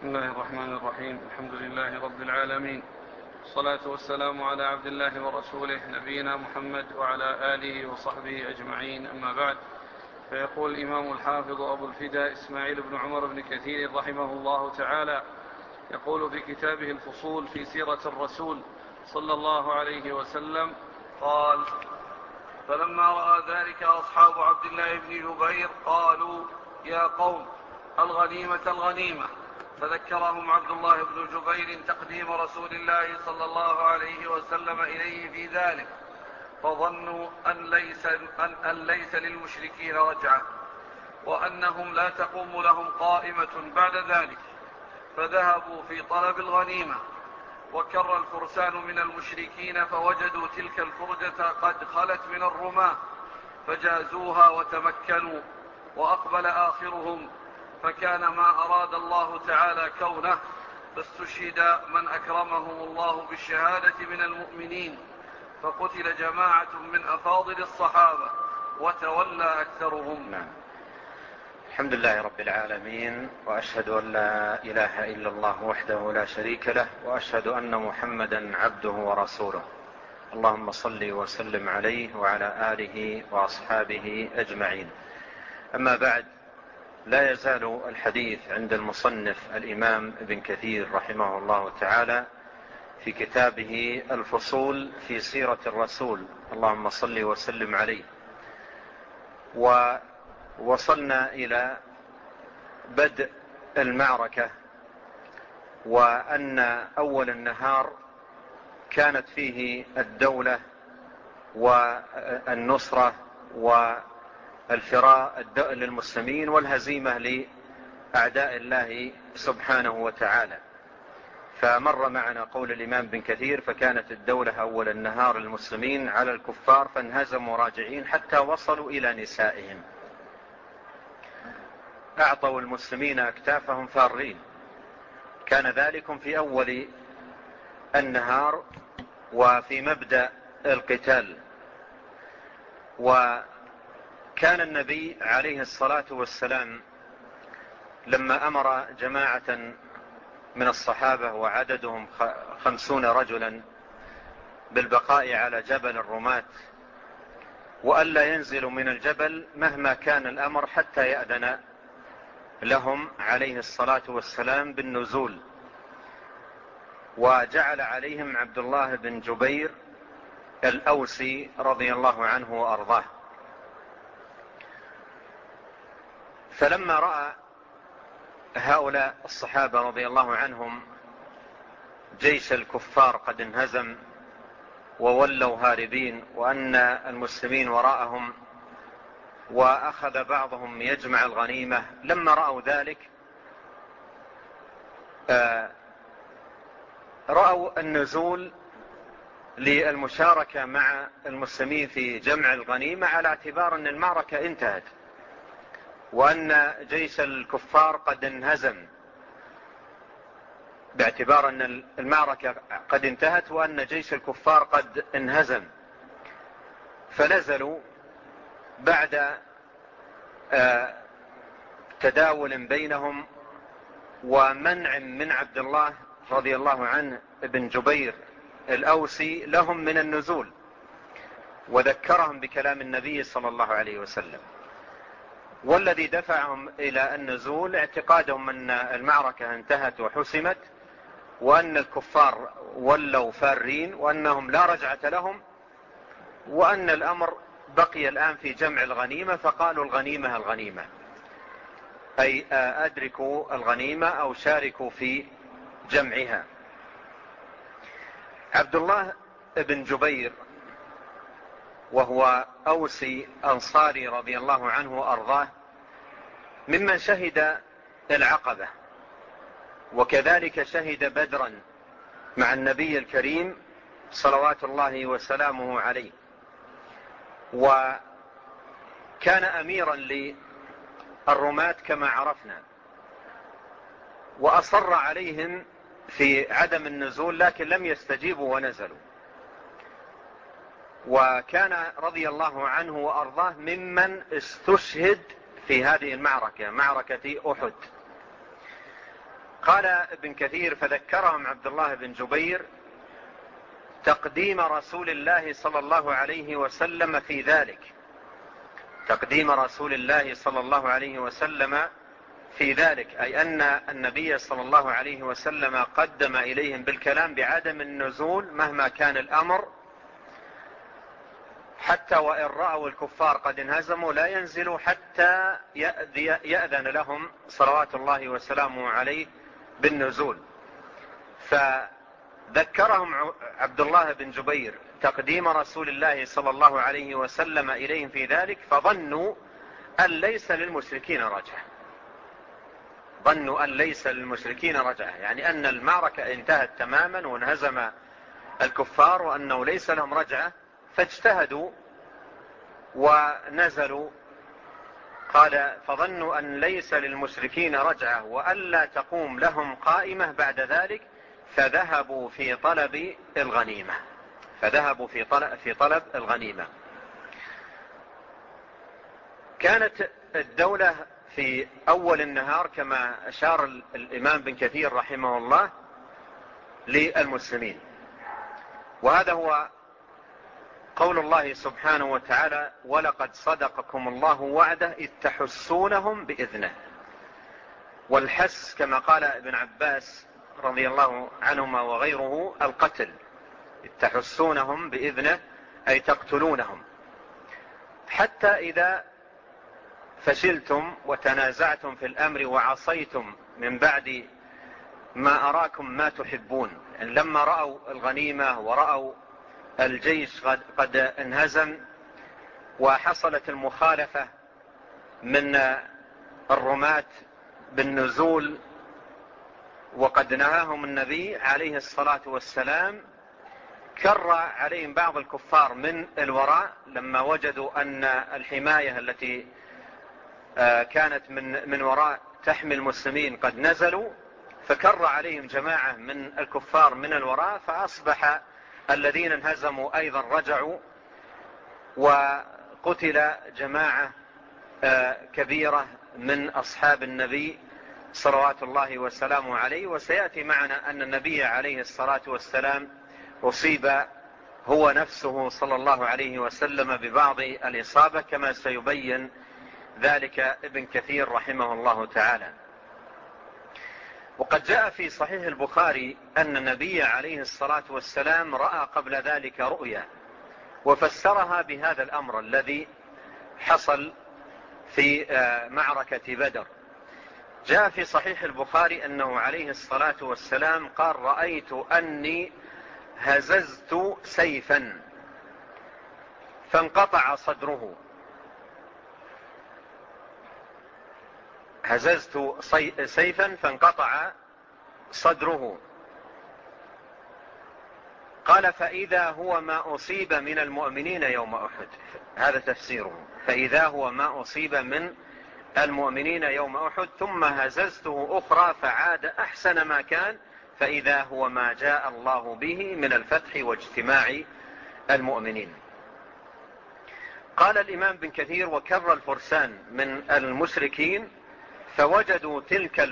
بسم الله الرحمن الرحيم. الحمد لله رب العالمين، والصلاة والسلام على عبد الله ورسوله نبينا محمد وعلى آله وصحبه أجمعين، أما بعد. فيقول الإمام الحافظ أبو الفداء إسماعيل بن عمر بن كثير رحمه الله تعالى، يقول في كتابه الفصول في سيرة الرسول صلى الله عليه وسلم قال: فلما رأى ذلك أصحاب عبد الله بن جبير قالوا: يا قوم، الغنيمة الغنيمة. فذكرهم عبد الله بن جبير تقديم رسول الله صلى الله عليه وسلم إليه في ذلك، فظنوا أن ليس للمشركين رجعة، وأنهم لا تقوم لهم قائمة بعد ذلك، فذهبوا في طلب الغنيمة. وكر الفرسان من المشركين فوجدوا تلك الفرجة قد خلت من الرماة، فجازوها وتمكنوا، وأقبل آخرهم، فكان ما أراد الله تعالى كونه، فاستشهد من أكرمهم الله بالشهادة من المؤمنين، فقتل جماعة من أفاضل الصحابة وتولى أكثرهم. الحمد لله رب العالمين، وأشهد أن لا إله إلا الله وحده لا شريك له، وأشهد أن محمدا عبده ورسوله. اللهم صل وسلم عليه وعلى آله وأصحابه أجمعين. أما بعد، لا يزال الحديث عند المصنف الإمام ابن كثير رحمه الله تعالى في كتابه الفصول في سيرة الرسول، اللهم صل وسلم عليه. ووصلنا إلى بدء المعركة، وأن أول النهار كانت فيه الدولة والنصرة والفراء للمسلمين والهزيمة لأعداء الله سبحانه وتعالى. فمر معنا قول الإمام بن كثير: فكانت الدولة أول النهار المسلمين على الكفار، فانهزموا راجعين حتى وصلوا إلى نسائهم، أعطوا المسلمين أكتافهم فارين. كان ذلك في أول النهار وفي مبدأ القتال. وكان النبي عليه الصلاة والسلام لما أمر جماعة من الصحابة وعددهم 50 رجلا بالبقاء على جبل الرماة، وألا ينزلوا من الجبل مهما كان الأمر حتى يأذن لهم عليه الصلاة والسلام بالنزول، وجعل عليهم عبد الله بن جبير الأوسي رضي الله عنه وأرضاه. فلما رأى هؤلاء الصحابة رضي الله عنهم جيش الكفار قد انهزم وولوا هاربين، وأن المسلمين وراءهم، وأخذ بعضهم يجمع الغنيمة، لما رأوا ذلك رأوا النزول للمشاركة مع المسلمين في جمع الغنيمة، على اعتبار أن المعركة انتهت وأن جيش الكفار قد انهزم، باعتبار أن المعركة قد انتهت وأن جيش الكفار قد انهزم. فنزلوا بعد تداول بينهم ومنع من عبد الله رضي الله عنه ابن جبير الأوسي لهم من النزول، وذكرهم بكلام النبي صلى الله عليه وسلم. والذي دفعهم إلى النزول اعتقادهم أن المعركة انتهت وحسمت، وأن الكفار ولوا فارين، وأنهم لا رجعة لهم، وأن الأمر بقي الآن في جمع الغنيمة. فقالوا: الغنيمة الغنيمة، أي أدركوا الغنيمة أو شاركوا في جمعها. عبد الله بن جبير وهو أوسي أنصاري رضي الله عنه وأرضاه، ممن شهد العقبة، وكذلك شهد بدرا مع النبي الكريم صلوات الله وسلامه عليه، وكان أميرا للرماة كما عرفنا، وأصر عليهم في عدم النزول، لكن لم يستجيبوا ونزلوا. وكان رضي الله عنه وأرضاه ممن استشهد في هذه المعركة، معركة أحد. قال ابن كثير: فذكرهم عبد الله بن جبير تقديم رسول الله صلى الله عليه وسلم في ذلك، تقديم رسول الله صلى الله عليه وسلم في ذلك، أي أن النبي صلى الله عليه وسلم قدم إليهم بالكلام بعدم النزول مهما كان الأمر، حتى وإن رأوا الكفار قد انهزموا لا ينزلوا حتى يأذن لهم صلوات الله وسلامه عليه بالنزول. فذكرهم عبد الله بن جبير تقديم رسول الله صلى الله عليه وسلم إليهم في ذلك، فظنوا أن ليس للمشركين رجعة، ظنوا أن ليس للمشركين رجعة، يعني أن المعركة انتهت تماما وانهزم الكفار وأنه ليس لهم رجعة، فاجتهدوا ونزلوا. قال: فظنوا أن ليس للمشركين رجعة وألا تقوم لهم قائمة بعد ذلك، فذهبوا في طلب الغنيمة، فذهبوا في طلب الغنيمة. كانت الدولة في أول النهار كما أشار الإمام بن كثير رحمه الله للمسلمين، وهذا هو قول الله سبحانه وتعالى: ولقد صدقكم الله وعده إذ تحسونهم بإذنه. والحس كما قال ابن عباس رضي الله عنهما وغيره القتل، إذ تحسونهم بإذنه أي تقتلونهم، حتى إذا فشلتم وتنازعتم في الأمر وعصيتم من بعد ما أراكم ما تحبون. يعني لما رأوا الغنيمة ورأوا الجيش قد انهزم وحصلت المخالفة من الرماة بالنزول وقد نهاهم النبي عليه الصلاة والسلام، كر عليهم بعض الكفار من الوراء لما وجدوا أن الحماية التي كانت من وراء تحمي المسلمين قد نزلوا، فكر عليهم جماعة من الكفار من الوراء، فأصبح الذين انهزموا أيضا رجعوا، وقتل جماعة كبيرة من أصحاب النبي صلوات الله وسلامه عليه. وسيأتي معنا أن النبي عليه الصلاة والسلام أصيب هو نفسه صلى الله عليه وسلم ببعض الإصابة، كما سيبين ذلك ابن كثير رحمه الله تعالى. وقد جاء في صحيح البخاري أن النبي عليه الصلاة والسلام رأى قبل ذلك رؤيا وفسرها بهذا الأمر الذي حصل في معركة بدر. جاء في صحيح البخاري أنه عليه الصلاة والسلام قال: رأيت أني هززت سيفا فانقطع صدره، هززت سيفا فانقطع صدره. قال: فإذا هو ما أصيب من المؤمنين يوم أحد. هذا تفسيره: فإذا هو ما أصيب من المؤمنين يوم أحد، ثم هززته أخرى فعاد أحسن ما كان، فإذا هو ما جاء الله به من الفتح واجتماع المؤمنين. قال الإمام بن كثير: وكر الفرسان من المشركين فوجدوا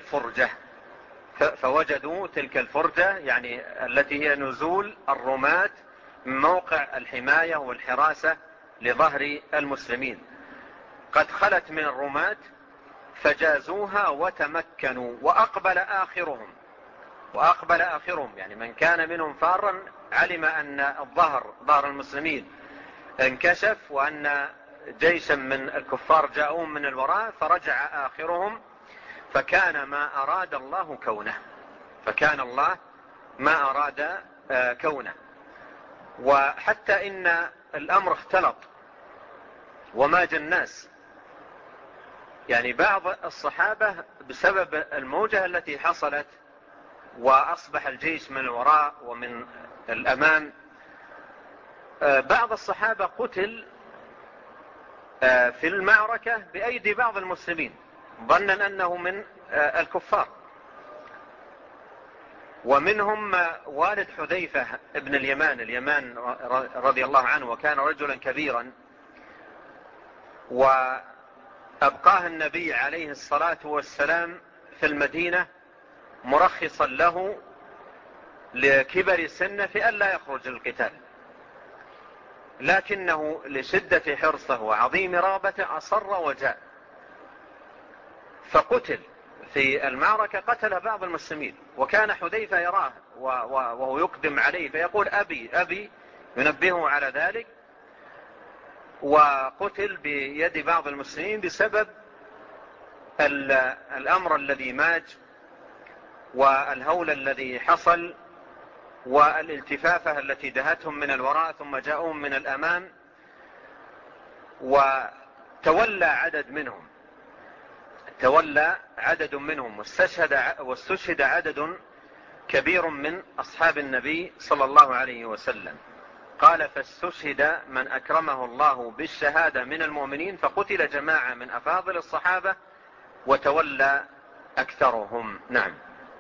تلك الفرجة يعني التي هي نزول الرماة من موقع الحماية والحراسة لظهر المسلمين، قد خلت من الرماة فجازوها وتمكنوا، وأقبل آخرهم يعني من كان منهم فارا علم أن ظهر المسلمين انكشف وأن جيشا من الكفار جاءون من الوراء، فرجع آخرهم، فكان ما أراد الله كونه. وحتى إن الأمر اختلط وماج الناس، يعني بعض الصحابة بسبب الموجة التي حصلت وأصبح الجيش من الوراء ومن الأمام، بعض الصحابة قتل في المعركة بأيدي بعض المسلمين ظنا أنه من الكفار. ومنهم والد حذيفة ابن اليمان رضي الله عنه، وكان رجلا كبيرا، وأبقاه النبي عليه الصلاة والسلام في المدينة مرخصا له لكبر سنه في أن لا يخرج للقتال، لكنه لشدة حرصه وعظيم رغبته أصر وجاء، فقتل في المعركة، قتل بعض المسلمين، وكان حذيفة يراه وهو يقدم عليه فيقول أبي أبي، ينبهه على ذلك، وقتل بيد بعض المسلمين بسبب الأمر الذي ماج والهول الذي حصل والالتفافة التي دهتهم من الوراء ثم جاءهم من الأمام، وتولى عدد منهم واستشهد عدد كبير من أصحاب النبي صلى الله عليه وسلم. قال فاستشهد من أكرمه الله بالشهادة من المؤمنين، فقتل جماعة من أفاضل الصحابة وتولى أكثرهم. نعم.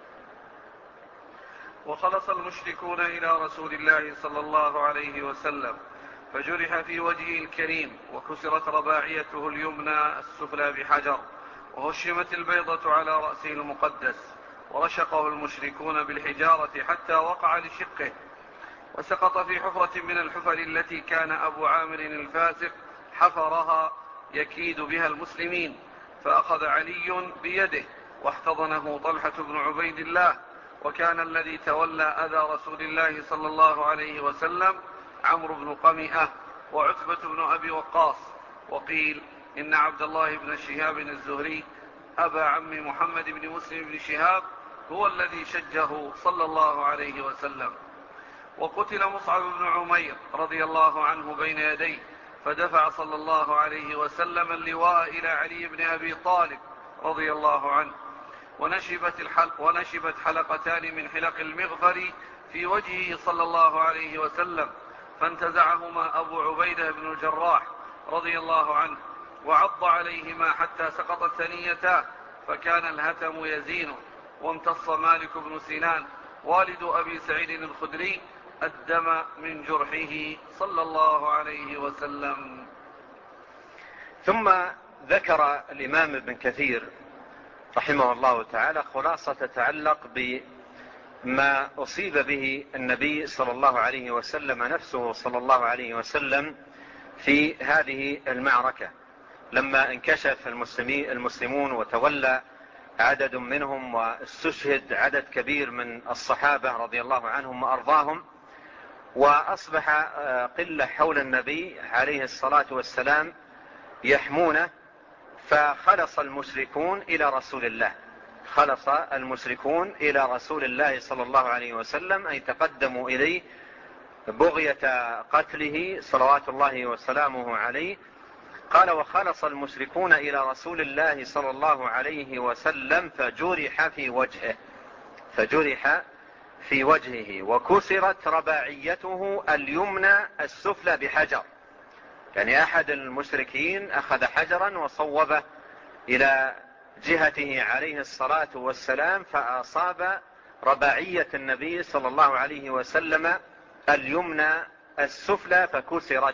وخلص المشركون إلى رسول الله صلى الله عليه وسلم، فجرح في وجهه الكريم، وكسرت رباعيته اليمنى السفلى بحجر، وهشمت البيضة على رأسه المقدس، ورشقه المشركون بالحجارة حتى وقع لشقه، وسقط في حفرة من الحفر التي كان أبو عامر الفاسق حفرها يكيد بها المسلمين، فأخذ علي بيده واحتضنه طلحة بن عبيد الله. وكان الذي تولى أذى رسول الله صلى الله عليه وسلم عمرو بن قمئة وعتبة بن أبي وقاص. وقيل إن عبد الله بن شهاب الزهري أبا عم محمد بن مسلم بن شهاب هو الذي شجه صلى الله عليه وسلم. وقتل مصعب بن عمير رضي الله عنه بين يديه، فدفع صلى الله عليه وسلم اللواء إلى علي بن أبي طالب رضي الله عنه، ونشبت حلقتان من حلق المغفر في وجهه صلى الله عليه وسلم، فانتزعهما أبو عبيدة بن الجراح رضي الله عنه، وعض عليهما حتى سقطت ثنيتاه، فكان الهتم يزينه. وامتص مالك بن سنان والد أبي سعيد الخدري الدم من جرحه صلى الله عليه وسلم. ثم ذكر الإمام ابن كثير رحمه الله تعالى خلاصة تتعلق بما أصيب به النبي صلى الله عليه وسلم نفسه صلى الله عليه وسلم في هذه المعركة، لما انكشف المسلمون وتولى عدد منهم واستشهد عدد كبير من الصحابة رضي الله عنهم وأرضاهم، وأصبح قلة حول النبي عليه الصلاة والسلام يحمونه، فخلص المشركون إلى رسول الله صلى الله عليه وسلم، أي تقدموا إليه بغية قتله صلوات الله وسلامه عليه. قال وخلص المشركون إلى رسول الله صلى الله عليه وسلم فجرح في وجهه وكسرت رباعيته اليمنى السفلى بحجر، يعني أحد المشركين أخذ حجرا وصوبه إلى جهته عليه الصلاة والسلام، فأصاب رباعية النبي صلى الله عليه وسلم اليمنى السفلى فكسرت،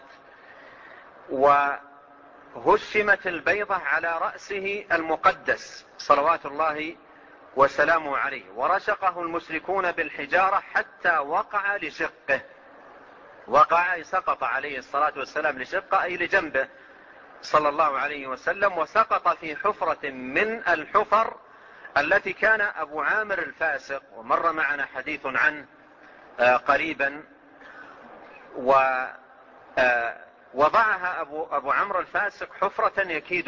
وهشمت البيضة على رأسه المقدس صلوات الله وسلامه عليه، ورشقه المشركون بالحجارة حتى وقع لشقه. سقط عليه الصلاة والسلام لشقه أي لجنبه صلى الله عليه وسلم، وسقط في حفرة من الحفر التي كان أبو عامر الفاسق، ومر معنا حديث عنه قريبا، ووضعها أبو عمرو الفاسق حفرة يكيد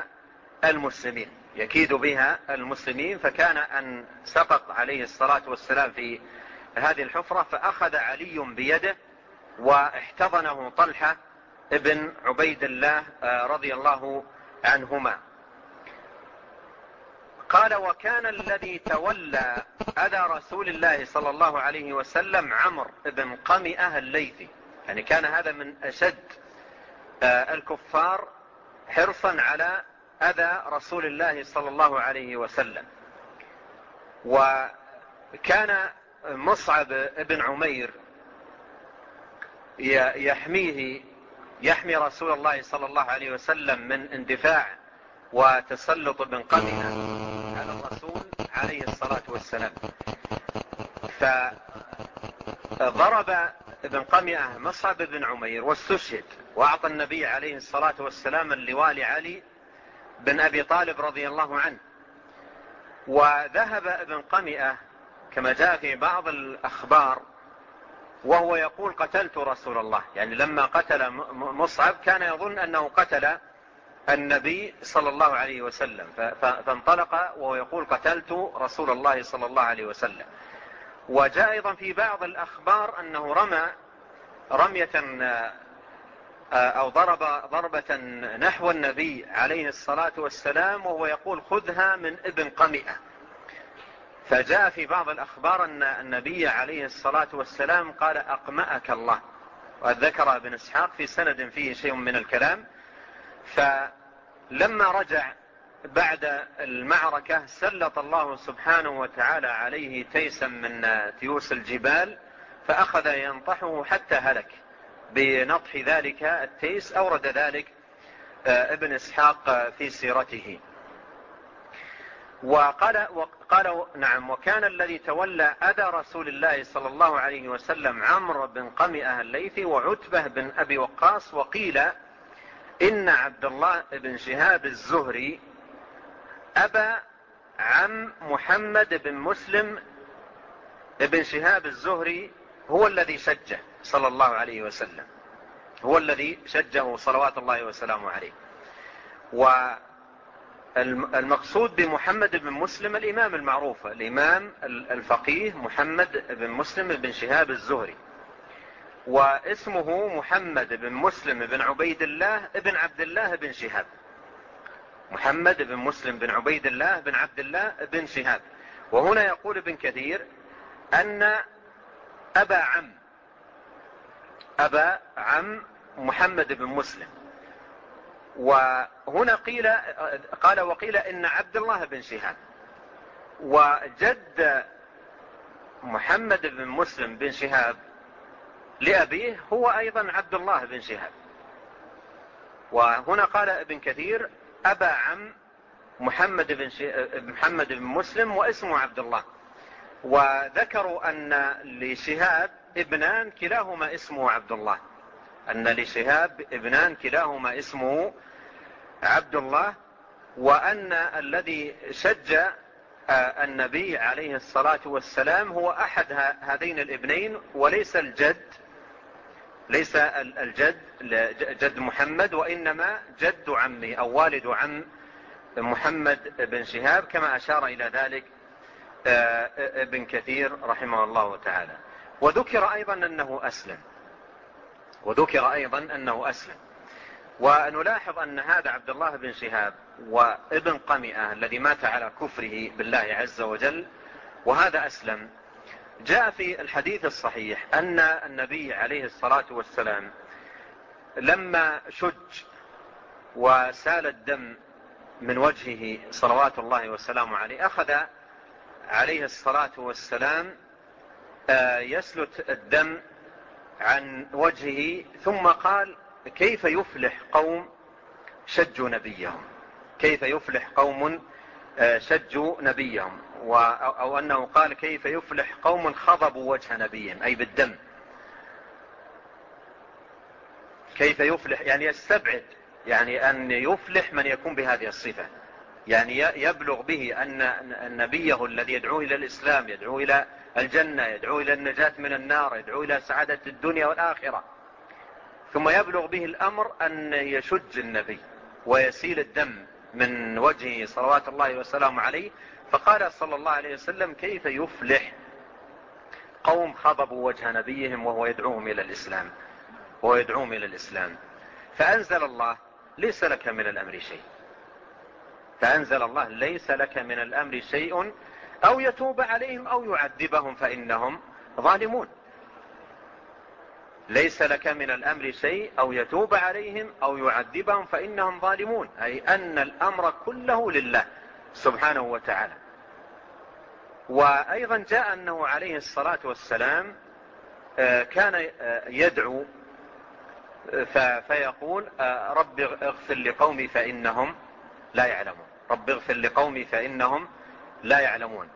بها المسلمين، فكان أن سقط عليه الصلاة والسلام في هذه الحفرة، فأخذ علي بيده واحتضنه طلحة ابن عبيد الله رضي الله عنهما. قال وكان الذي تولى أذى رسول الله صلى الله عليه وسلم عمرو بن قمئة الليثي، يعني كان هذا من أشد الكفار حرصا على أذى رسول الله صلى الله عليه وسلم. وكان مصعب بن عمير يحمي رسول الله صلى الله عليه وسلم من اندفاع وتسلط بن قمئة على الرسول عليه عليه الصلاة والسلام. فضرب ابن قمئة مصعب بن عمير واستشهد، وأعطى النبي عليه الصلاة والسلام اللواء لعلي بن أبي طالب رضي الله عنه. وذهب ابن قمئة كما جاء في بعض الأخبار وهو يقول قتلت رسول الله، يعني لما قتل مصعب كان يظن أنه قتل النبي صلى الله عليه وسلم، فانطلق وهو يقول قتلت رسول الله صلى الله عليه وسلم. وجاء أيضا في بعض الأخبار أنه رمى رمية أو ضربة نحو النبي عليه الصلاة والسلام وهو يقول خذها من ابن قمئة. فجاء في بعض الأخبار أن النبي عليه الصلاة والسلام قال أقمأك الله، وذكر ابن إسحاق في سند فيه شيء من الكلام. فلما رجع بعد المعركة سلط الله سبحانه وتعالى عليه تيسا من تيوس الجبال، فأخذ ينطحه حتى هلك بنطح ذلك التيس. أورد ذلك ابن إسحاق في سيرته. وقال نعم، وكان الذي تولى أذى رسول الله صلى الله عليه وسلم عمرو بن قمئة الليثي وعتبة بن أبي وقاص. وقيل إن عبد الله بن شهاب الزهري أبا عم محمد بن مسلم بن شهاب الزهري هو الذي شجه صلى الله عليه وسلم، هو الذي شجه صلوات الله وسلامه عليه. والمقصود بمحمد بن مسلم الإمام المعروف، الإمام الفقيه محمد بن مسلم بن شهاب الزهري، واسمه محمد بن مسلم بن عبيد الله بن عبد الله بن شهاب. محمد بن مسلم بن عبيد الله بن عبد الله بن شهاب. وهنا يقول ابن كثير أن أبا عم محمد بن مسلم. وهنا وقيل إن عبد الله بن شهاب، وجد محمد بن مسلم بن شهاب لأبيه هو أيضا عبد الله بن شهاب. وهنا قال ابن كثير أبا عم محمد بن مسلم واسمه عبد الله. وذكروا أن لشهاب ابنان كلاهما اسمه عبد الله، أن لشهاب ابنان كلاهما اسمه عبد الله. وأن الذي شج النبي عليه الصلاة والسلام هو أحد هذين الابنين، وليس الجد، ليس الجد جد محمد، وإنما جد عمه أو والد عم محمد بن شهاب، كما أشار إلى ذلك ابن كثير رحمه الله تعالى. وذكر أيضا أنه أسلم. ونلاحظ أن هذا عبد الله بن شهاب وابن قمئة الذي مات على كفره بالله عز وجل وهذا أسلم، جاء في الحديث الصحيح أن النبي عليه الصلاة والسلام لما شج وسال الدم من وجهه صلوات الله وسلامه عليه، أخذ عليه الصلاة والسلام يسلت الدم عن وجهه، ثم قال كيف يفلح قوم شجوا نبيهم، كيف يفلح قوم شجوا نبيهم، أو أنه قال كيف يفلح قوم خضبوا وجه نبيهم، أي بالدم. كيف يفلح يعني يستبعد، يعني أن يفلح من يكون بهذه الصفة، يعني يبلغ به أن نبيه الذي يدعو إلى الإسلام، يدعو إلى الجنة، يدعو إلى النجاة من النار، يدعو إلى سعادة الدنيا والآخرة، ثم يبلغ به الأمر أن يشج النبي ويسيل الدم من وجهه صلوات الله وسلامه عليه. فقال صلى الله عليه وسلم كيف يفلح قوم خضبوا وجه نبيهم وهو يدعوهم إلى الإسلام. فأنزل الله ليس لك من الأمر شيء، فأنزل الله ليس لك من الأمر شيء أو يتوب عليهم أو يعذبهم فإنهم ظالمون. ليس لك من الأمر شيء أو يتوب عليهم أو يعذبهم فإنهم ظالمون، أي أن الأمر كله لله سبحانه وتعالى. وأيضا جاء أنه عليه الصلاة والسلام كان يدعو فيقول رب اغفر لقومي فإنهم لا يعلمون، رب اغفر لقومي فإنهم لا يعلمون.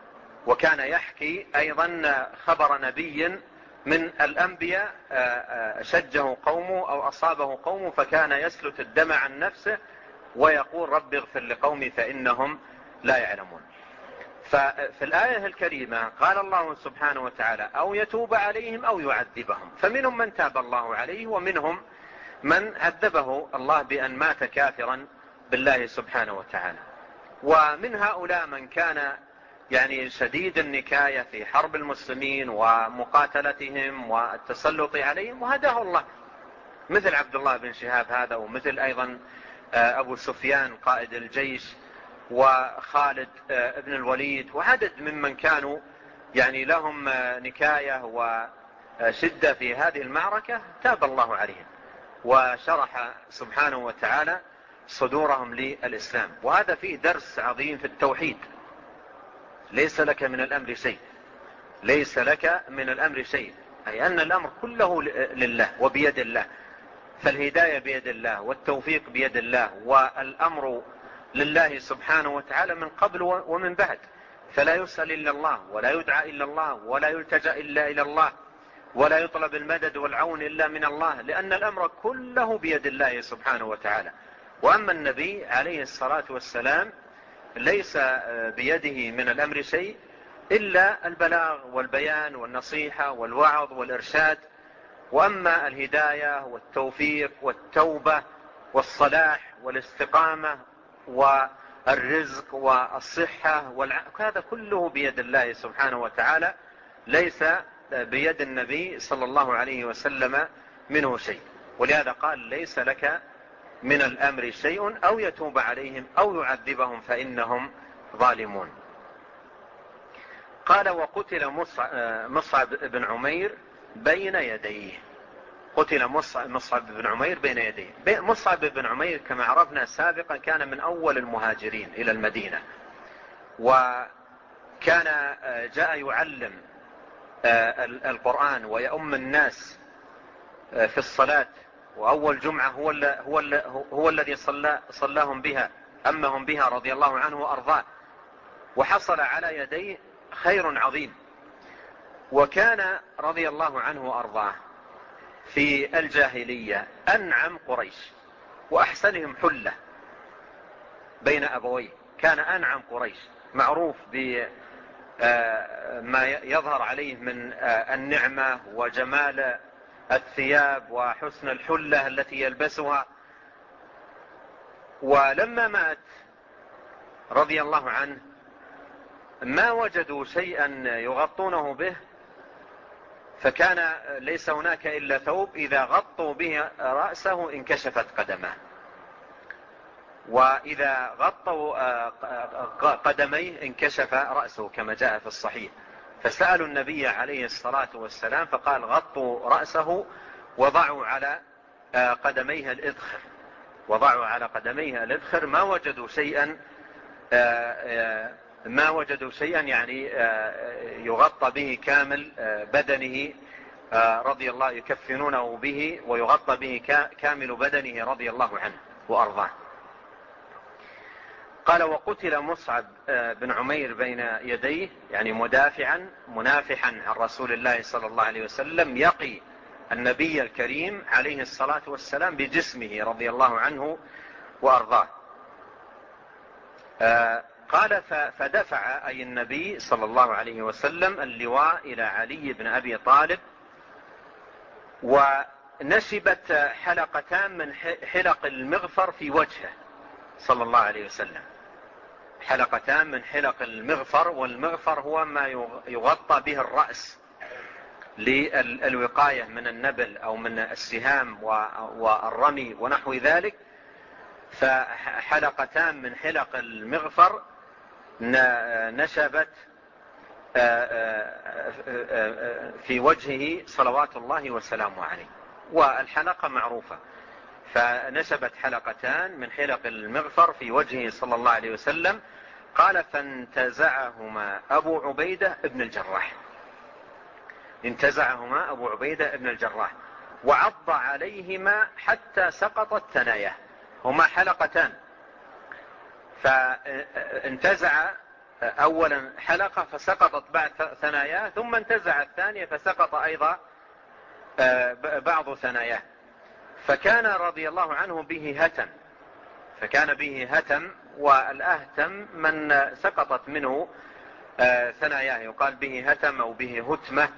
وكان يحكي أيضا خبر نبي من الأنبياء شجه قومه أو أصابه قومه فكان يسلت الدم عن نفسه ويقول رب اغفر لقومي فإنهم لا يعلمون. ففي الآية الكريمة قال الله سبحانه وتعالى أو يتوب عليهم أو يعذبهم، فمنهم من تاب الله عليه ومنهم من عذبه الله بأن مات كافرا بالله سبحانه وتعالى. ومن هؤلاء من كان يعني شديد النكاية في حرب المسلمين ومقاتلتهم والتسلط عليهم وهداه الله، مثل عبد الله بن شهاب هذا، ومثل أيضا أبو سفيان قائد الجيش، وخالد ابن الوليد، وعدد ممن كانوا يعني لهم نكاية وشدة في هذه المعركة تاب الله عليهم وشرح سبحانه وتعالى صدورهم للإسلام. وهذا فيه درس عظيم في التوحيد. ليس لك من الأمر شيء، ليس لك من الأمر شيء، أي أن الأمر كله لله وبيد الله، فالهداية بيد الله والتوفيق بيد الله، والأمر لله سبحانه وتعالى من قبل ومن بعد، فلا يسأل إلا الله ولا يدعى إلا الله ولا يلتجأ إلا إلى الله ولا يطلب المدد والعون إلا من الله، لأن الأمر كله بيد الله سبحانه وتعالى. وأما النبي عليه الصلاة والسلام ليس بيده من الأمر شيء إلا البلاغ والبيان والنصيحة والوعظ والإرشاد. وأما الهداية والتوفيق والتوبة والصلاح والاستقامة والرزق والصحة هذا كله بيد الله سبحانه وتعالى، ليس بيد النبي صلى الله عليه وسلم منه شيء. ولهذا قال ليس لك من الأمر شيء أو يتوب عليهم أو يعذبهم فإنهم ظالمون. قال وقتل مصعب بن عمير بين يديه. قتل مصعب بن عمير بين يديه. مصعب بن عمير كما عرفنا سابقا كان من أول المهاجرين إلى المدينة، وكان جاء يعلم القرآن ويؤم الناس في الصلاة، وأول جمعة هو الذي صلاهم بها، أمهم بها رضي الله عنه وأرضاه، وحصل على يديه خير عظيم. وكان رضي الله عنه وأرضاه في الجاهلية أنعم قريش وأحسنهم حلة بين أبويه، كان أنعم قريش، معروف بما يظهر عليه من النعمة وجمال الثياب وحسن الحلة التي يلبسها. ولما مات رضي الله عنه ما وجدوا شيئا يغطونه به، فكان ليس هناك إلا ثوب إذا غطوا به رأسه انكشفت قدمه، وإذا غطوا قدميه انكشف رأسه كما جاء في الصحيح. فسألوا النبي عليه الصلاة والسلام فقال غطوا رأسه وضعوا على قدميه الإذخر، وضعوا على قدميه الإذخر. ما وجدوا شيئا يعني يغطى به كامل بدنه رضي الله، يكفنونه به ويغطى به كامل بدنه رضي الله عنه وأرضاه. قال وقتل مصعب بن عمير بين يديه، يعني منافحا عن رسول الله صلى الله عليه وسلم، يقي النبي الكريم عليه الصلاة والسلام بجسمه رضي الله عنه وأرضاه. قال فدفع أي النبي صلى الله عليه وسلم اللواء إلى علي بن أبي طالب، ونشبت حلقتان من حلق المغفر في وجهه صلى الله عليه وسلم، حلقتان من حلق المغفر، والمغفر هو ما يغطى به الرأس للوقاية من النبل أو من السهام والرمي ونحو ذلك. فحلقتان من حلق المغفر نشبت في وجهه صلوات الله وسلامه عليه، والحلقة معروفة. فنشبت حلقتان من حلق المغفر في وجهه صلى الله عليه وسلم. قال فانتزعهما أبو عبيدة ابن الجراح، انتزعهما أبو عبيدة ابن الجراح وعض عليهما حتى سقطت ثناياه. هما حلقتان، فانتزع أولا حلقة فسقطت بعض ثناياه، ثم انتزع الثانية فسقط أيضا بعض ثناياه، فكان رضي الله عنه به هتم، فكان به هتم، والأهتم من سقطت منه ثناياه، يقال به هتم أو به هتمة.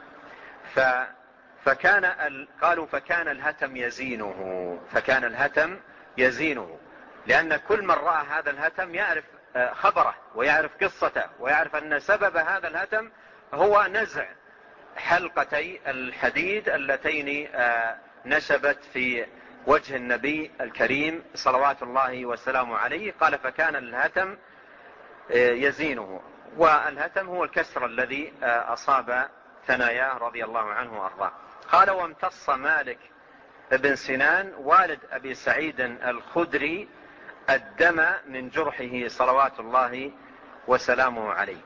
قالوا فكان الهتم يزينه، فكان الهتم يزينه، لأن كل من رأى هذا الهتم يعرف خبره ويعرف قصته، ويعرف أن سبب هذا الهتم هو نزع حلقتي الحديد اللتين نشبت في وجه النبي الكريم صلوات الله وسلامه عليه. قال فكان الهتم يزينه، والهتم هو الكسر الذي أصاب ثناياه رضي الله عنه وأرضاه. قال وامتص مالك بن سنان والد أبي سعيد الخدري الدم من جرحه صلوات الله وسلامه عليه.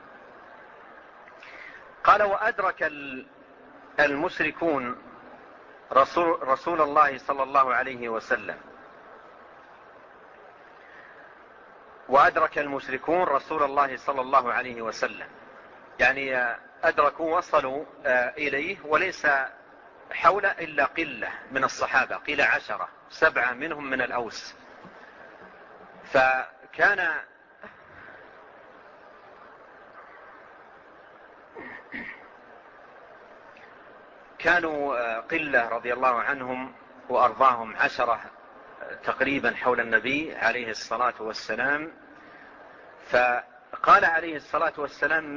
قال وأدرك المشركون رسول الله صلى الله عليه وسلم، وأدرك المشركون رسول الله صلى الله عليه وسلم، يعني أدركوا وصلوا إليه، وليس حول إلا قلة من الصحابة، قيل 10، 7 منهم من الأوس. كانوا قلة رضي الله عنهم وأرضاهم، 10 تقريبا حول النبي عليه الصلاة والسلام. فقال عليه الصلاة والسلام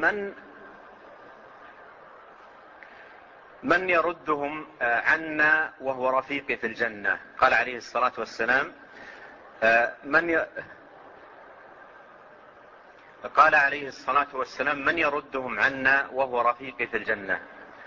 من يردهم عنا وهو رفيقي في الجنة. قال عليه الصلاة والسلام قال عليه الصلاة والسلام من يردهم عنا وهو رفيقي في الجنة.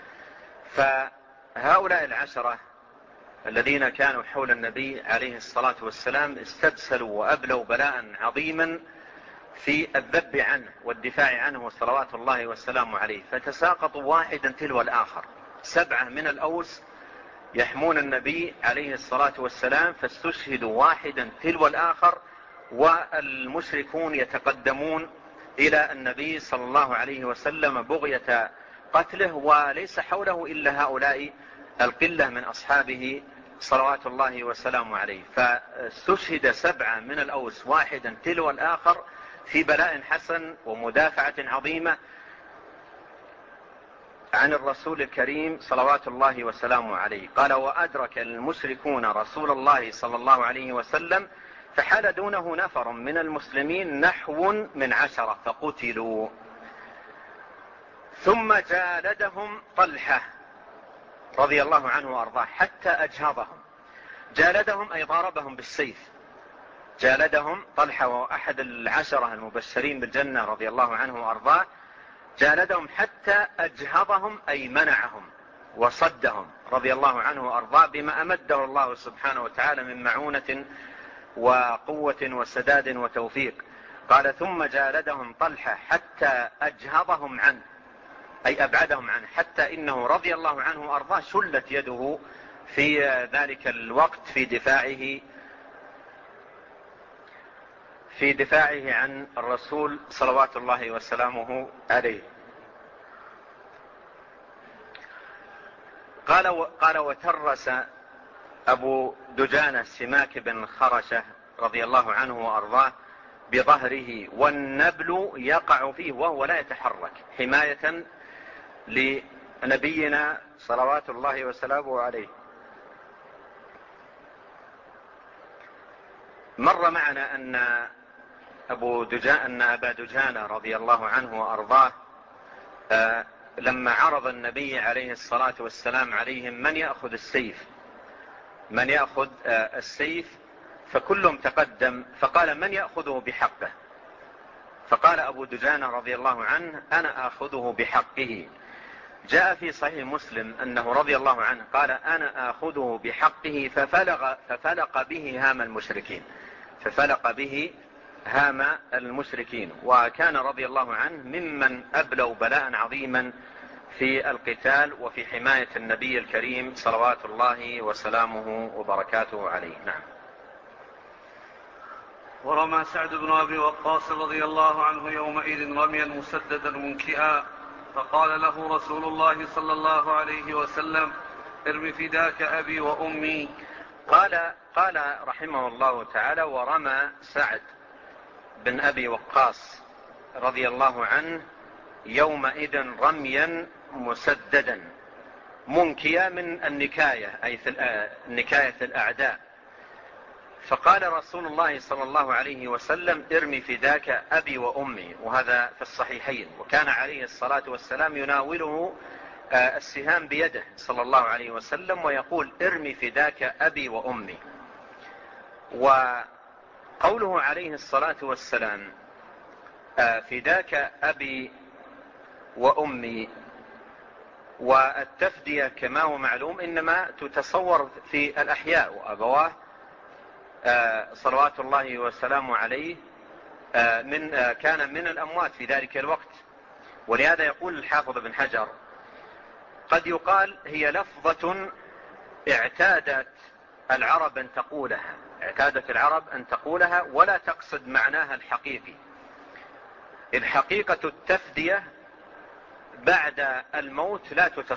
فهؤلاء 10 الذين كانوا حول النبي عليه الصلاة والسلام استبسلوا وأبلوا بلاء عظيما في الذب عنه والدفاع عنه صلوات الله والسلام عليه، فتساقطوا واحدا تلو الآخر. 7 من الأوس يحمون النبي عليه الصلاة والسلام، فاستشهدوا واحدا تلو الآخر، والمشركون يتقدمون إلى النبي صلى الله عليه وسلم بغية قتله، وليس حوله إلا هؤلاء القلة من أصحابه صلوات الله وسلامه عليه. فاستشهد 7 من الأوس واحدا تلو الآخر في بلاء حسن ومدافعة عظيمة عن الرسول الكريم صلوات الله وسلامه عليه. قال وأدرك المشركون رسول الله صلى الله عليه وسلم فحال دونه نفر من المسلمين نحو من 10 فقتلوا، ثم جالدهم طلحة رضي الله عنه وأرضاه حتى أجهضهم. جالدهم أي ضاربهم بالسيف. جالدهم طلحة وأحد 10 المبشرين بالجنة رضي الله عنه وأرضاه، جالدهم حتى أجهضهم أي منعهم وصدهم رضي الله عنه وأرضاه بما أمده الله سبحانه وتعالى من معونة وقوة وسداد وتوفيق. قال ثم جالدهم طلحة حتى أجهضهم عنه أي أبعدهم عنه، حتى إنه رضي الله عنه وأرضاه شلت يده في ذلك الوقت في دفاعه عن الرسول صلوات الله وسلامه عليه. قال وترس أبو دجانة سماك بن خرشة رضي الله عنه وأرضاه بظهره والنبل يقع فيه وهو لا يتحرك، حماية لنبينا صلوات الله وسلامه عليه. مر معنا أن أبا دجانة رضي الله عنه وأرضاه لما عرض النبي عليه الصلاة والسلام عليهم من يأخذ السيف فكلهم تقدم، فقال من يأخذه بحقه؟ فقال أبو دجانة رضي الله عنه أنا آخذه بحقه. جاء في صحيح مسلم أنه رضي الله عنه قال أنا آخذه بحقه ففلق به هام المشركين. وكان رضي الله عنه ممن أبلوا بلاء عظيما في القتال وفي حماية النبي الكريم صلوات الله وسلامه وبركاته عليه. نعم. ورمى سعد بن أبي وقاص رضي الله عنه يومئذ رميا مسددا منكئا، فقال له رسول الله صلى الله عليه وسلم: ارم فداك أبي وأمي. قال رحمه الله تعالى: ورمى سعد بن أبي وقاص رضي الله عنه يومئذ رميا مسددا منكيا، من النكاية أي في نكاية الأعداء. فقال رسول الله صلى الله عليه وسلم: ارمي فداك أبي وأمي، وهذا في الصحيحين. وكان عليه الصلاة والسلام يناوله السهام بيده صلى الله عليه وسلم ويقول: ارمي فداك أبي وأمي. وقوله عليه الصلاة والسلام فداك أبي وأمي، والتفدية كما هو معلوم إنما تتصور في الأحياء، وأبواه صلوات الله وسلامه عليه كان من الأموات في ذلك الوقت. ولهذا يقول الحافظ بن حجر: قد يقال هي لفظة اعتادت العرب أن تقولها ولا تقصد معناها الحقيقي. إذ حقيقة التفدية بعد الموت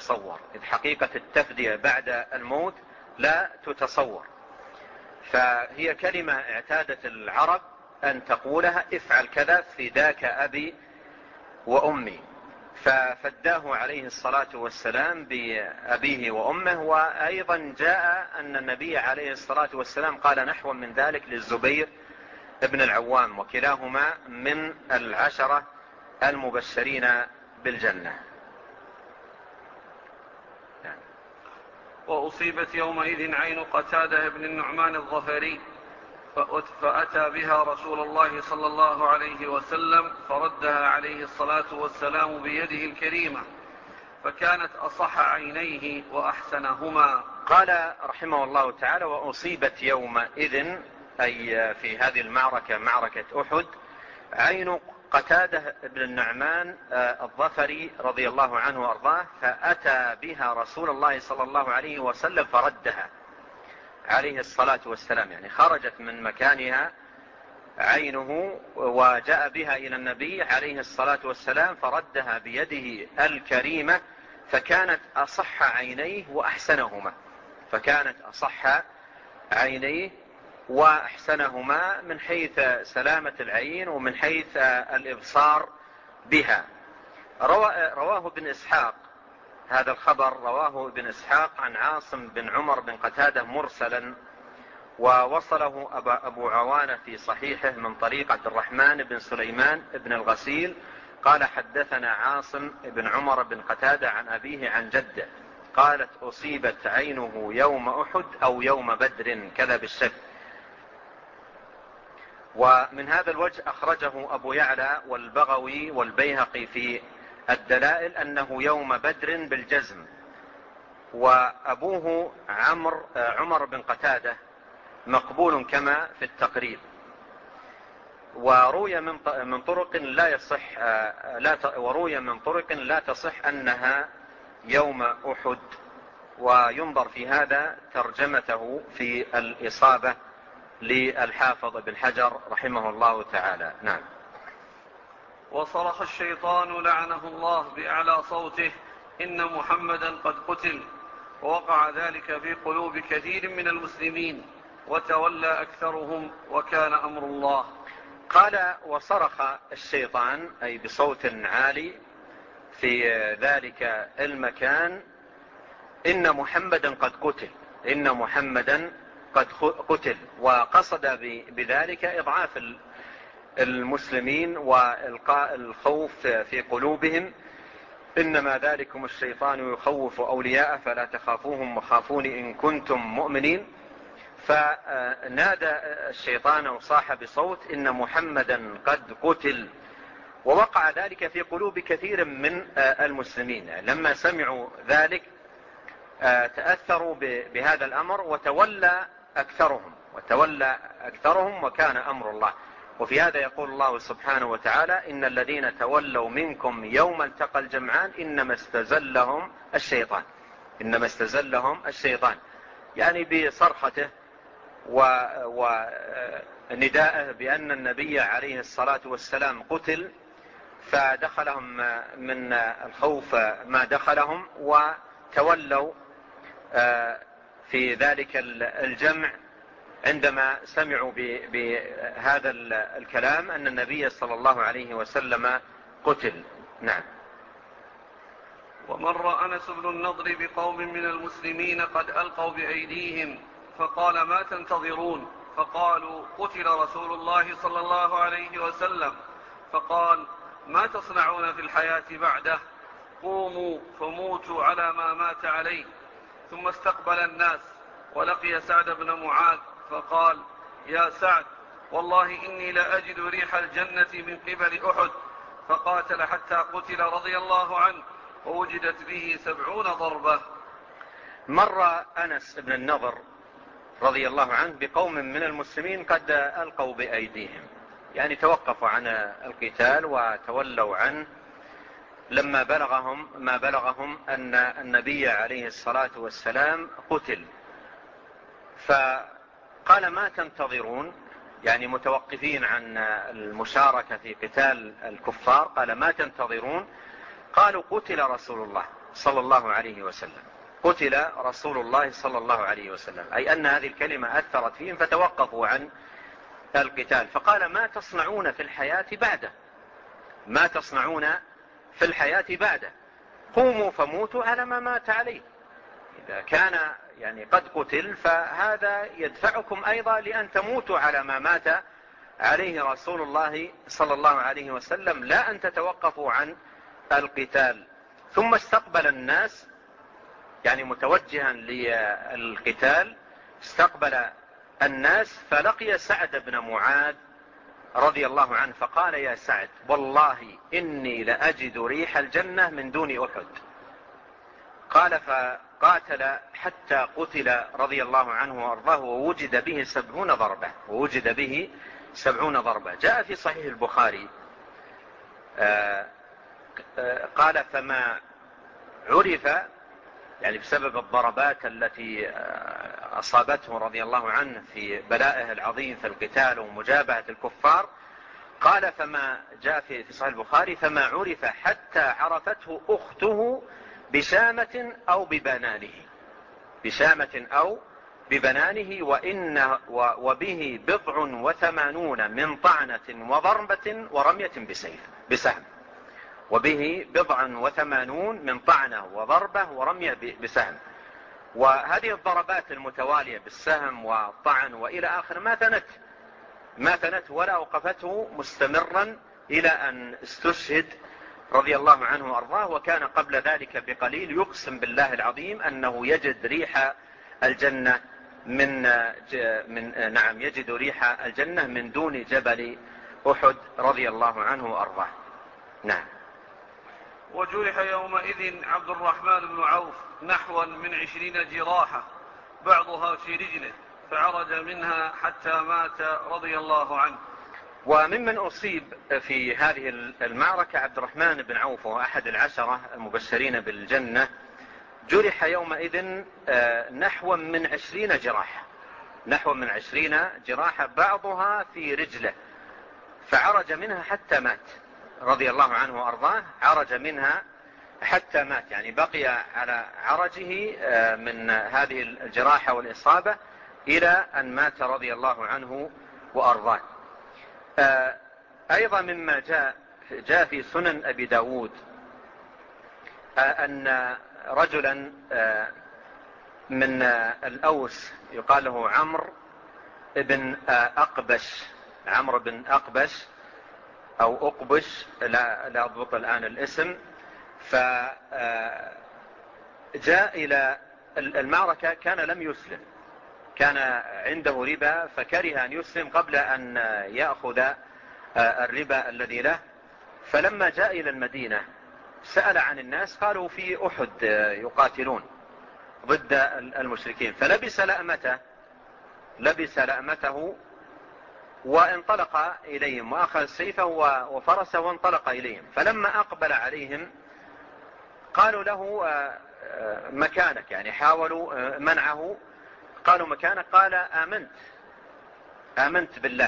لا تتصور، فهي كلمة اعتادت العرب أن تقولها: افعل كذا فداك أبي وأمي. ففداه عليه الصلاة والسلام بأبيه وأمه. وأيضا جاء أن النبي عليه الصلاة والسلام قال نحو من ذلك للزبير ابن العوام، وكلاهما من 10 المبشرين بالجنة. وأصيبت يومئذ عين قتادة بن النعمان الظفري، فأتى بها رسول الله صلى الله عليه وسلم فردها عليه الصلاة والسلام بيده الكريمة، فكانت أصح عينيه وأحسنهما. قال رحمه الله تعالى: وأصيبت يومئذ، أي في هذه المعركة، معركة أحد، عين قتادة بن النعمان الظفري رضي الله عنه وأرضاه، فأتى بها رسول الله صلى الله عليه وسلم فردها عليه الصلاة والسلام، يعني خرجت من مكانها عينه وجاء بها إلى النبي عليه الصلاة والسلام فردها بيده الكريمة، فكانت أصح عينيه وأحسنهما من حيث سلامة العين ومن حيث الإبصار بها. رواه ابن إسحاق، هذا الخبر رواه ابن إسحاق عن عاصم بن عمر بن قتادة مرسلا، ووصله أبو عوانة في صحيحه من طريق عبد الرحمن بن سليمان بن الغسيل قال: حدثنا عاصم بن عمر بن قتادة عن أبيه عن جده قالت: أصيبت عينه يوم أحد أو يوم بدر، كذا بالشك. ومن هذا الوجه أخرجه أبو يعلى والبغوي والبيهقي في الدلائل أنه يوم بدر بالجزم. وأبوه عمر بن قتادة مقبول كما في التقريب. وروي من طرق لا تصح أنها يوم أحد، وينظر في هذا ترجمته في الإصابة للحافظ بن حجر رحمه الله تعالى. نعم. وصرخ الشيطان لعنه الله بأعلى صوته: إن محمدا قد قتل. ووقع ذلك في قلوب كثير من المسلمين وتولى أكثرهم وكان أمر الله. قال: وصرخ الشيطان، أي بصوت عالي في ذلك المكان: إن محمدا قد قتل. وقصد بذلك إضعاف المسلمين وإلقاء الخوف في قلوبهم. إنما ذلكم الشيطان يخوف أولياءه فلا تخافوهم وخافون إن كنتم مؤمنين. فنادى الشيطان وصاح بصوت: إن محمدا قد قتل. ووقع ذلك في قلوب كثير من المسلمين. لما سمعوا ذلك تأثروا بهذا الأمر وتولى أكثرهم وكان أمر الله. وفي هذا يقول الله سبحانه وتعالى: إن الذين تولوا منكم يوم التقى الجمعان إنما استزلهم الشيطان، يعني بصرخته نداءه بأن النبي عليه الصلاة والسلام قتل، فدخلهم من الخوف ما دخلهم، وتولوا في ذلك الجمع عندما سمعوا بهذا الكلام أن النبي صلى الله عليه وسلم قتل. نعم. ومر أنس بن النضر بقوم من المسلمين قد ألقوا بأيديهم، فقال: ما تنتظرون؟ فقالوا: قتل رسول الله صلى الله عليه وسلم. فقال: ما تصنعون في الحياة بعده؟ قوموا فموتوا على ما مات عليه. ثم استقبل الناس ولقي سعد بن معاذ فقال: يا سعد، والله إني لأجد ريح الجنة من قبل أحد. فقاتل حتى قتل رضي الله عنه، ووجدت به 70 ضربة. مر أنس بن النضر رضي الله عنه بقوم من المسلمين قد ألقوا بأيديهم، يعني توقفوا عن القتال وتولوا عنه لما بلغهم ما بلغهم أن النبي عليه الصلاة والسلام قتل. فقال: ما تنتظرون؟ يعني متوقفين عن المشاركة في قتال الكفار. قال: ما تنتظرون؟ قالوا: قتل رسول الله صلى الله عليه وسلم. قتل رسول الله صلى الله عليه وسلم، أي أن هذه الكلمة أثرت فيهم فتوقفوا عن القتال. فقال: ما تصنعون في الحياة بعده؟ ما تصنعون في الحياة بعده؟ قوموا فموتوا على ما مات عليه. إذا كان يعني قد قتل فهذا يدفعكم أيضا لأن تموتوا على ما مات عليه رسول الله صلى الله عليه وسلم، لا أن تتوقفوا عن القتال. ثم استقبل الناس، يعني متوجها للقتال، استقبل الناس فلقي سعد بن معاذ رضي الله عنه فقال: يا سعد، والله إني لأجد ريح الجنة من دون أحد. قال: فقاتل حتى قتل رضي الله عنه وأرضاه، ووجد به 70 ضربة. ووجد به 70 ضربة. جاء في صحيح البخاري قال: فما عرف، يعني بسبب الضربات التي أصابته رضي الله عنه في بلائه العظيم في القتال ومجابهة الكفار، قال: فما جاء في صحيح البخاري: فما عرف حتى عرفته أخته بشامة أو ببنانه. بشامة أو ببنانه، وبه 87 من طعنة وضربة ورمية بسهم. وبه 87 من طعنة وضربة ورمية بسهم. وهذه الضربات المتوالية بالسهم والطعن وإلى آخر ما ثنت ولا أوقفته، مستمرا إلى أن استشهد رضي الله عنه وأرضاه. وكان قبل ذلك بقليل يقسم بالله العظيم أنه يجد ريح الجنة يجد ريح الجنة من دون جبل أحد رضي الله عنه وأرضاه. نعم. وجرح يومئذ عبد الرحمن بن عوف نحوا من 20 جراحة، بعضها في رجله، فعرج منها حتى مات رضي الله عنه. وممن أصيب في هذه المعركة عبد الرحمن بن عوف، وهو أحد العشرة المبشرين بالجنة. جرح يومئذ نحو من 20 جراحة. نحو من 20 جراحة، بعضها في رجله، فعرج منها حتى مات رضي الله عنه وأرضاه. عرج منها حتى مات، يعني بقي على عرجه من هذه الجراحة والإصابة إلى أن مات رضي الله عنه وأرضاه. أيضا مما جاء في سنن أبي داود أن رجلا من الأوس يقال له عمرو بن أقبش. عمرو بن أقبش أو أقبش، لا أضبط الآن الاسم. فجاء إلى المعركة، كان لم يسلم، كان عنده ربا فكره أن يسلم قبل أن يأخذ الربا الذي له. فلما جاء إلى المدينة سأل عن الناس، قالوا في أحد يقاتلون ضد المشركين. فلبس لأمته وانطلق إليهم، وأخذ سيفه وفرسه وانطلق إليهم. فلما أقبل عليهم قالوا له مكانك، يعني حاولوا منعه. قالوا مكانك. قال: آمنت بالله،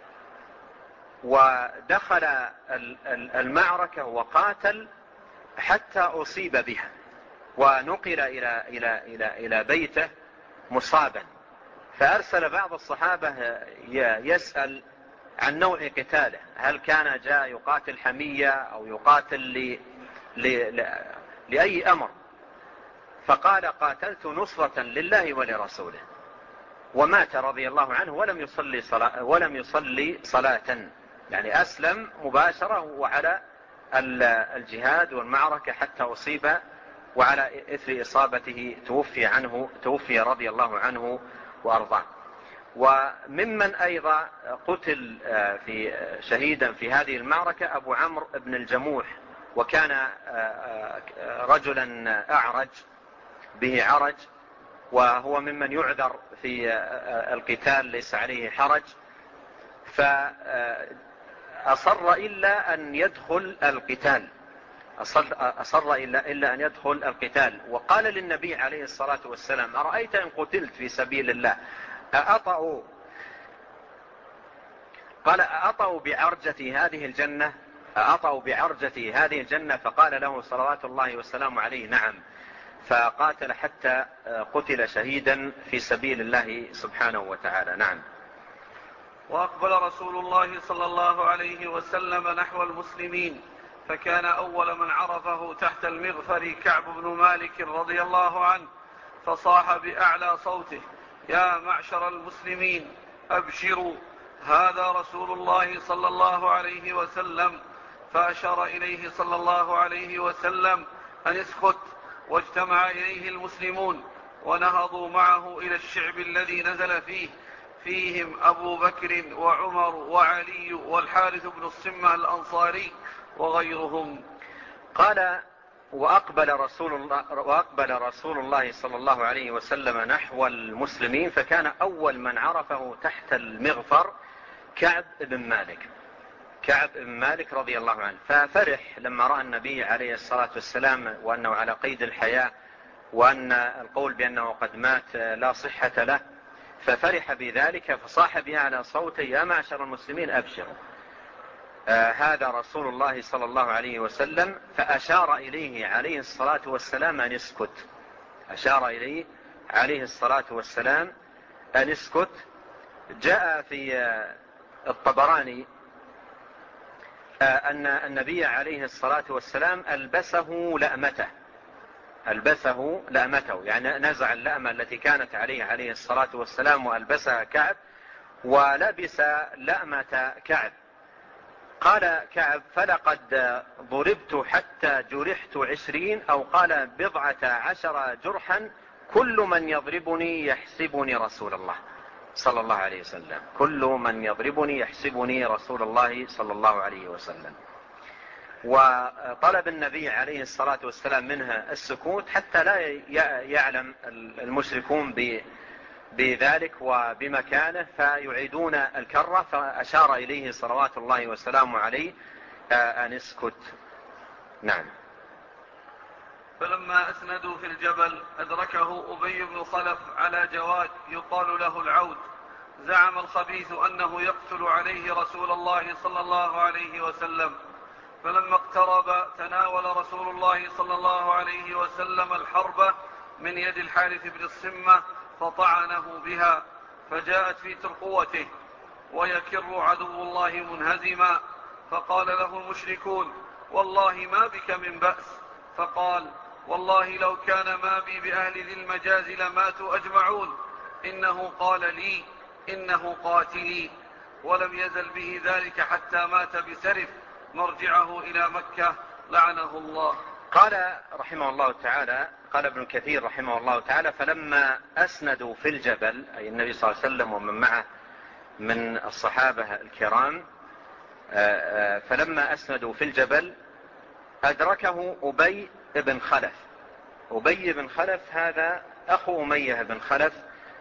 ودخل المعركة وقاتل حتى أصيب بها، ونقل إلى بيته مصابا. فأرسل بعض الصحابة يسأل عن نوع قتاله، هل كان جاء يقاتل حمية أو يقاتل لأي أمر؟ فقال: قاتلت نصرة لله ولرسوله. ومات رضي الله عنه ولم يصلي صلاة، يعني أسلم مباشرة وعلى الجهاد والمعركة حتى أصيب، وعلى إثر إصابته توفي رضي الله عنه وأرضاه. وممن أيضا قتل شهيدا في هذه المعركة أبو عمرو بن الجموح، وكان رجلا أعرج به عرج، وهو ممن يعذر في القتال ليس عليه حرج، فأصر إلا أن يدخل القتال، إلا أن يدخل القتال. وقال للنبي عليه الصلاة والسلام: أرأيت إن قتلت في سبيل الله أأطأ بعرجة هذه الجنة؟ فقال له صلوات الله والسلام عليه: نعم. فقاتل حتى قتل شهيدا في سبيل الله سبحانه وتعالى. نعم. وأقبل رسول الله صلى الله عليه وسلم نحو المسلمين، فكان أول من عرفه تحت المغفر كعب بن مالك رضي الله عنه، فصاح بأعلى صوته: يا معشر المسلمين أبشروا، هذا رسول الله صلى الله عليه وسلم. فأشار إليه صلى الله عليه وسلم أن اسكت، واجتمع إليه المسلمون ونهضوا معه إلى الشعب الذي نزل فيهم أبو بكر وعمر وعلي والحارث بن الصمة الأنصاري وغيرهم. قال: وأقبل رسول الله صلى الله عليه وسلم نحو المسلمين، فكان أول من عرفه تحت المغفر كعب بن مالك رضي الله عنه. ففرح لما رأى النبي عليه الصلاة والسلام وأنه على قيد الحياة، وأن القول بأنه قد مات لا صحة له، ففرح بذلك، فصاح بها على صوته: يا معشر المسلمين أبشروا، هذا رسول الله صلى الله عليه وسلم. فأشار إليه عليه الصلاة والسلام أن اسكت، جاء في الطبراني أن النبي عليه الصلاة والسلام ألبسه لأمته، يعني نزع اللأمة التي كانت عليه الصلاة والسلام وألبسها كعب، ولبس لأمة كعب. قال كعب: فلقد ضربت حتى جرحت 20، أو قال 17 جرحا، كل من يضربني يحسبني رسول الله صلى الله عليه وسلم، كل من يضربني يحسبني رسول الله صلى الله عليه وسلم. وطلب النبي عليه الصلاة والسلام منها السكوت حتى لا يعلم المشركون بذلك وبمكانه فيعيدون الكرة، فأشار إليه صلوات الله وسلامه عليه أن اسكت. نعم. فلما أسندوا في الجبل أدركه أبي بن خلف على جواد يقال له العود، زعم الخبيث أنه يقتل عليه رسول الله صلى الله عليه وسلم. فلما اقترب تناول رسول الله صلى الله عليه وسلم الحربة من يد الحارث بن الصمة فطعنه بها، فجاءت في ترقوته، ويكر عدو الله منهزما. فقال له المشركون: والله ما بك من بأس. فقال: والله لو كان ما بي بأهل ذي المجاز لماتوا أجمعون، إنه قال لي: إنه قاتلي. ولم يزل به ذلك حتى مات بسرف مرجعه إلى مكة لعنه الله. قال رحمه الله تعالى، قال ابن كثير رحمه الله تعالى: فلما أسندوا في الجبل، أي النبي صلى الله عليه وسلم ومن معه من الصحابة الكرام، فلما أسندوا في الجبل أدركه أبي بن خلف هذا أخو أمية بن خلف،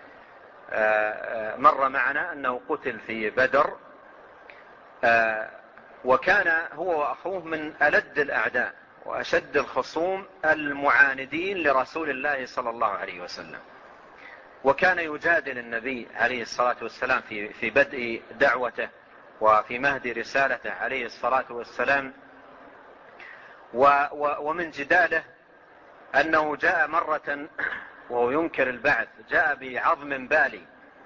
مر معنا أنه قتل في بدر، وكان هو وأخوه من ألد الأعداء وأشد الخصوم المعاندين لرسول الله صلى الله عليه وسلم. وكان يجادل النبي عليه الصلاة والسلام في بدء دعوته وفي مهد رسالته عليه الصلاة والسلام. ومن جداله أنه جاء مرة وهو ينكر البعث، جاء بعظم بالي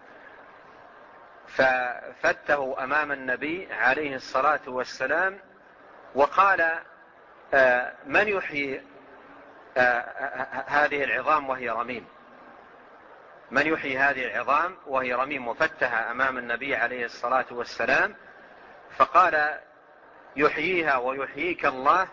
ففته أمام النبي عليه الصلاة والسلام وقال: من يحيي هذه العظام وهي رميم؟ من يحيي هذه العظام وهي رميم؟ وفتها أمام النبي عليه الصلاة والسلام فقال: يحييها ويحييك الله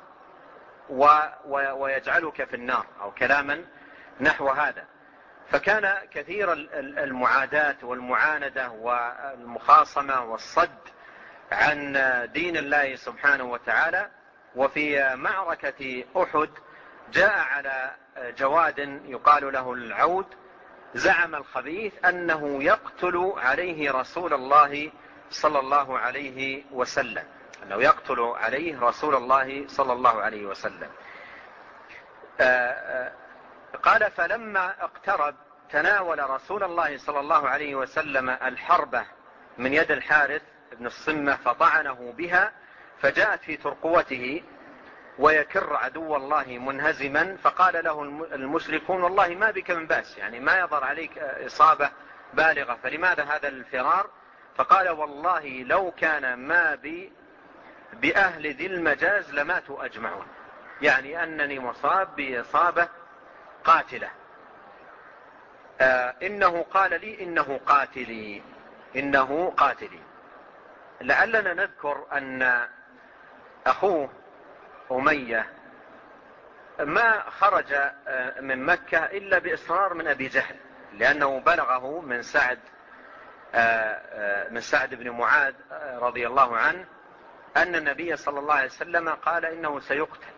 ويجعلك في النار، أو كلاما نحو هذا. فكان كثير المعاداة والمعاندة والمخاصمة والصد عن دين الله سبحانه وتعالى. وفي معركة أحد جاء على جواد يقال له العود، زعم الخبيث أنه يقتل عليه رسول الله صلى الله عليه وسلم، أنه يقتل عليه رسول الله صلى الله عليه وسلم. قال: فلما اقترب تناول رسول الله صلى الله عليه وسلم الحربة من يد الحارث بن الصمة فطعنه بها، فجاءت في ترقوته ويكر عدو الله منهزما. فقال له المشركون: والله ما بك من بأس، يعني ما يظهر عليك إصابة بالغة، فلماذا هذا الفرار؟ فقال: والله لو كان ما بي بأهل ذي المجاز لماتوا أجمعون، يعني أنني مصاب بإصابة قاتلة. إنه قال لي: إنه قاتلي، إنه قاتلي. لعلنا نذكر أن أخوه أمية ما خرج من مكة إلا بإصرار من أبي جهل، لأنه بلغه من سعد بن معاذ رضي الله عنه أن النبي صلى الله عليه وسلم قال: إنه سيقتل،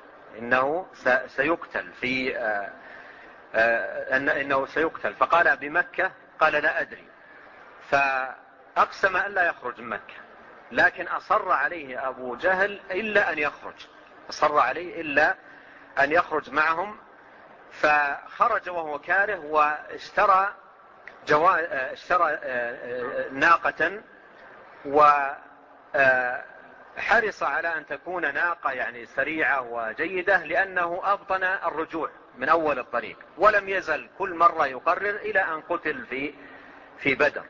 إنه سيقتل. فقال: بمكة؟ قال: لا أدري. فأقسم أن لا يخرج من مكة، لكن أصر عليه أبو جهل إلا أن يخرج، أصر عليه إلا أن يخرج معهم. فخرج وهو كاره، واشترى ناقة، وحرص على أن تكون ناقة يعني سريعة وجيدة، لأنه أبطن الرجوع من أول الطريق، ولم يزل كل مرة يقرر إلى أن قتل في بدر.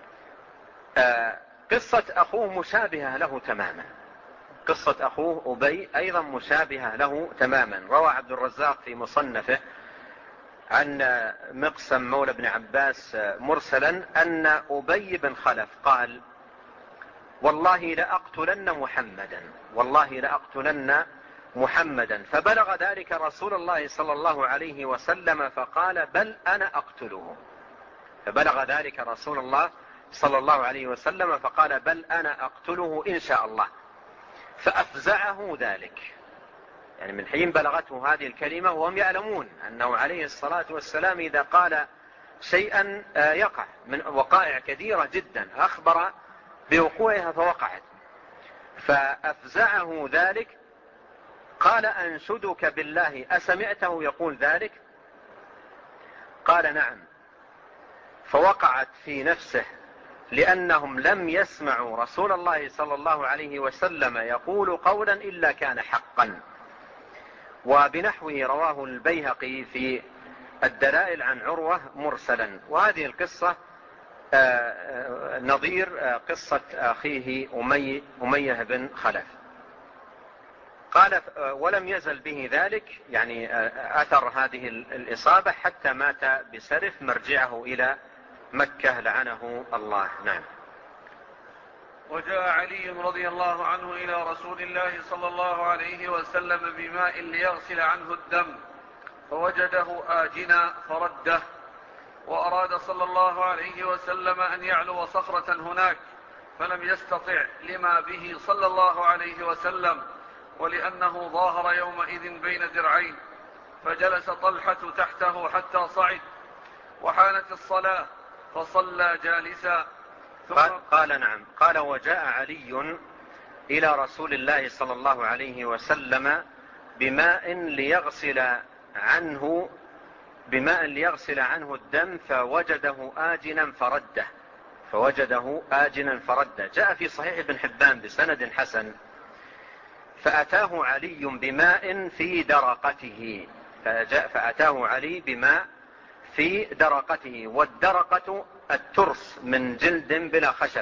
قصة أخوه مشابهة له تماما، قصة أخوه أبي أيضا مشابهة له تماما. روى عبد الرزاق في مصنفه عن مقسم مولى بن عباس مرسلا أن أبي بن خلف قال: والله لأقتلن محمدا، والله لأقتلن محمدا. فبلغ ذلك رسول الله صلى الله عليه وسلم فقال: بل أنا أقتله. فبلغ ذلك رسول الله صلى الله عليه وسلم فقال: بل أنا أقتله إن شاء الله. فأفزعه ذلك، يعني من حين بلغته هذه الكلمة وهم يعلمون أنه عليه الصلاة والسلام إذا قال شيئا يقع، من وقائع كثيرة جدا أخبر بوقوعها فوقعت. فأفزعه ذلك. قال: أنشدك بالله أسمعته يقول ذلك؟ قال: نعم. فوقعت في نفسه، لأنهم لم يسمعوا رسول الله صلى الله عليه وسلم يقول قولا إلا كان حقا. وبنحوه رواه البيهقي في الدلائل عن عروة مرسلا. وهذه القصة نظير قصة أخيه أمية بن خلف. قال: ولم يزل به ذلك، يعني أثر هذه الإصابة، حتى مات بسرف مرجعه إلى مكة لعنه الله. نعم. وجاء علي رضي الله عنه إلى رسول الله صلى الله عليه وسلم بماء ليغسل عنه الدم، فوجده آجنا فرده، وأراد صلى الله عليه وسلم أن يعلو صخرة هناك، فلم يستطع لما به صلى الله عليه وسلم، ولأنه ظاهر يومئذ بين درعين، فجلس طلحة تحته حتى صعد، وحانت الصلاة فصلى جالسا. قال: نعم. قال: وجاء علي إلى رسول الله صلى الله عليه وسلم بماء ليغسل عنه بماء ليغسل عنه الدم فوجده آجنا فرده. جاء في صحيح ابن حبان بسند حسن: فأتاه علي بماء في درقته. فأتاه علي بماء في درقته، والدرقة الترس من جلد بلا خشب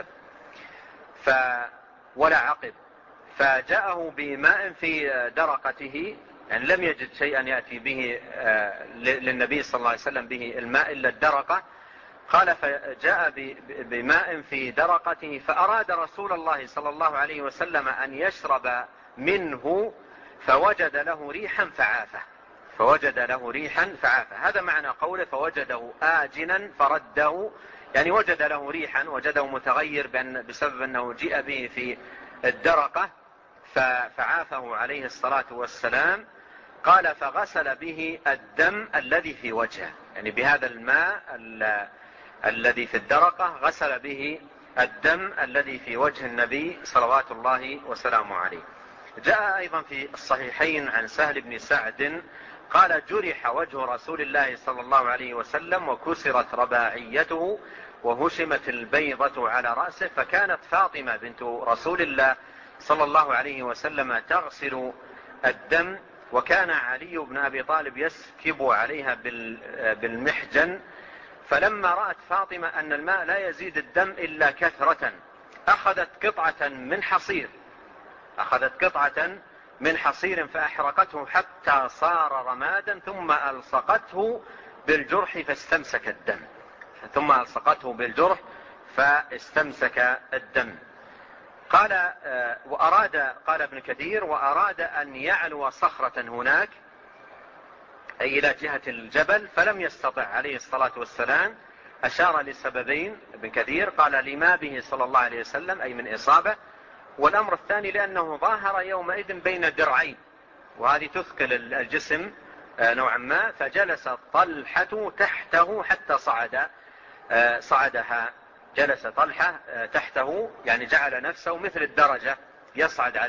ولا عقب. فجاءه بماء في درقته، يعني لم يجد شيئا يأتي به للنبي صلى الله عليه وسلم به الماء إلا الدرقة. قال: فجاء بماء في درقته فأراد رسول الله صلى الله عليه وسلم أن يشرب منه فوجد له ريحا فعافه. هذا معنى قوله فوجده آجنا فرده، يعني وجد له ريحا، وجده متغير بسبب أنه جيء به في الدرقة فعافه عليه الصلاة والسلام. قال: فغسل به الدم الذي في وجهه، يعني بهذا الماء الذي في الدرقة غسل به الدم الذي في وجه النبي صلوات الله وسلامه عليه. جاء أيضا في الصحيحين عن سهل بن سعد قال: جرح وجه رسول الله صلى الله عليه وسلم وكسرت رباعيته وهشمت البيضة على رأسه، فكانت فاطمة بنت رسول الله صلى الله عليه وسلم تغسل الدم، وكان علي بن أبي طالب يسكب عليها بالمحجن. فلما رأت فاطمة أن الماء لا يزيد الدم إلا كثرة أخذت قطعة من حصير فأحرقته حتى صار رمادا، ثم ألصقته بالجرح فاستمسك الدم. قال ابن كثير: وأراد أن يعلو صخرة هناك، أي إلى جهة الجبل، فلم يستطع عليه الصلاة والسلام. أشار لسببين ابن كثير: قال لما به صلى الله عليه وسلم أي من إصابة، والأمر الثاني لأنه ظاهر يومئذ بين درعين، وهذه تثقل الجسم نوعا ما، فجلس طلحة تحته حتى صعدها. جلس طلحة تحته، يعني جعل نفسه مثل الدرجة يصعد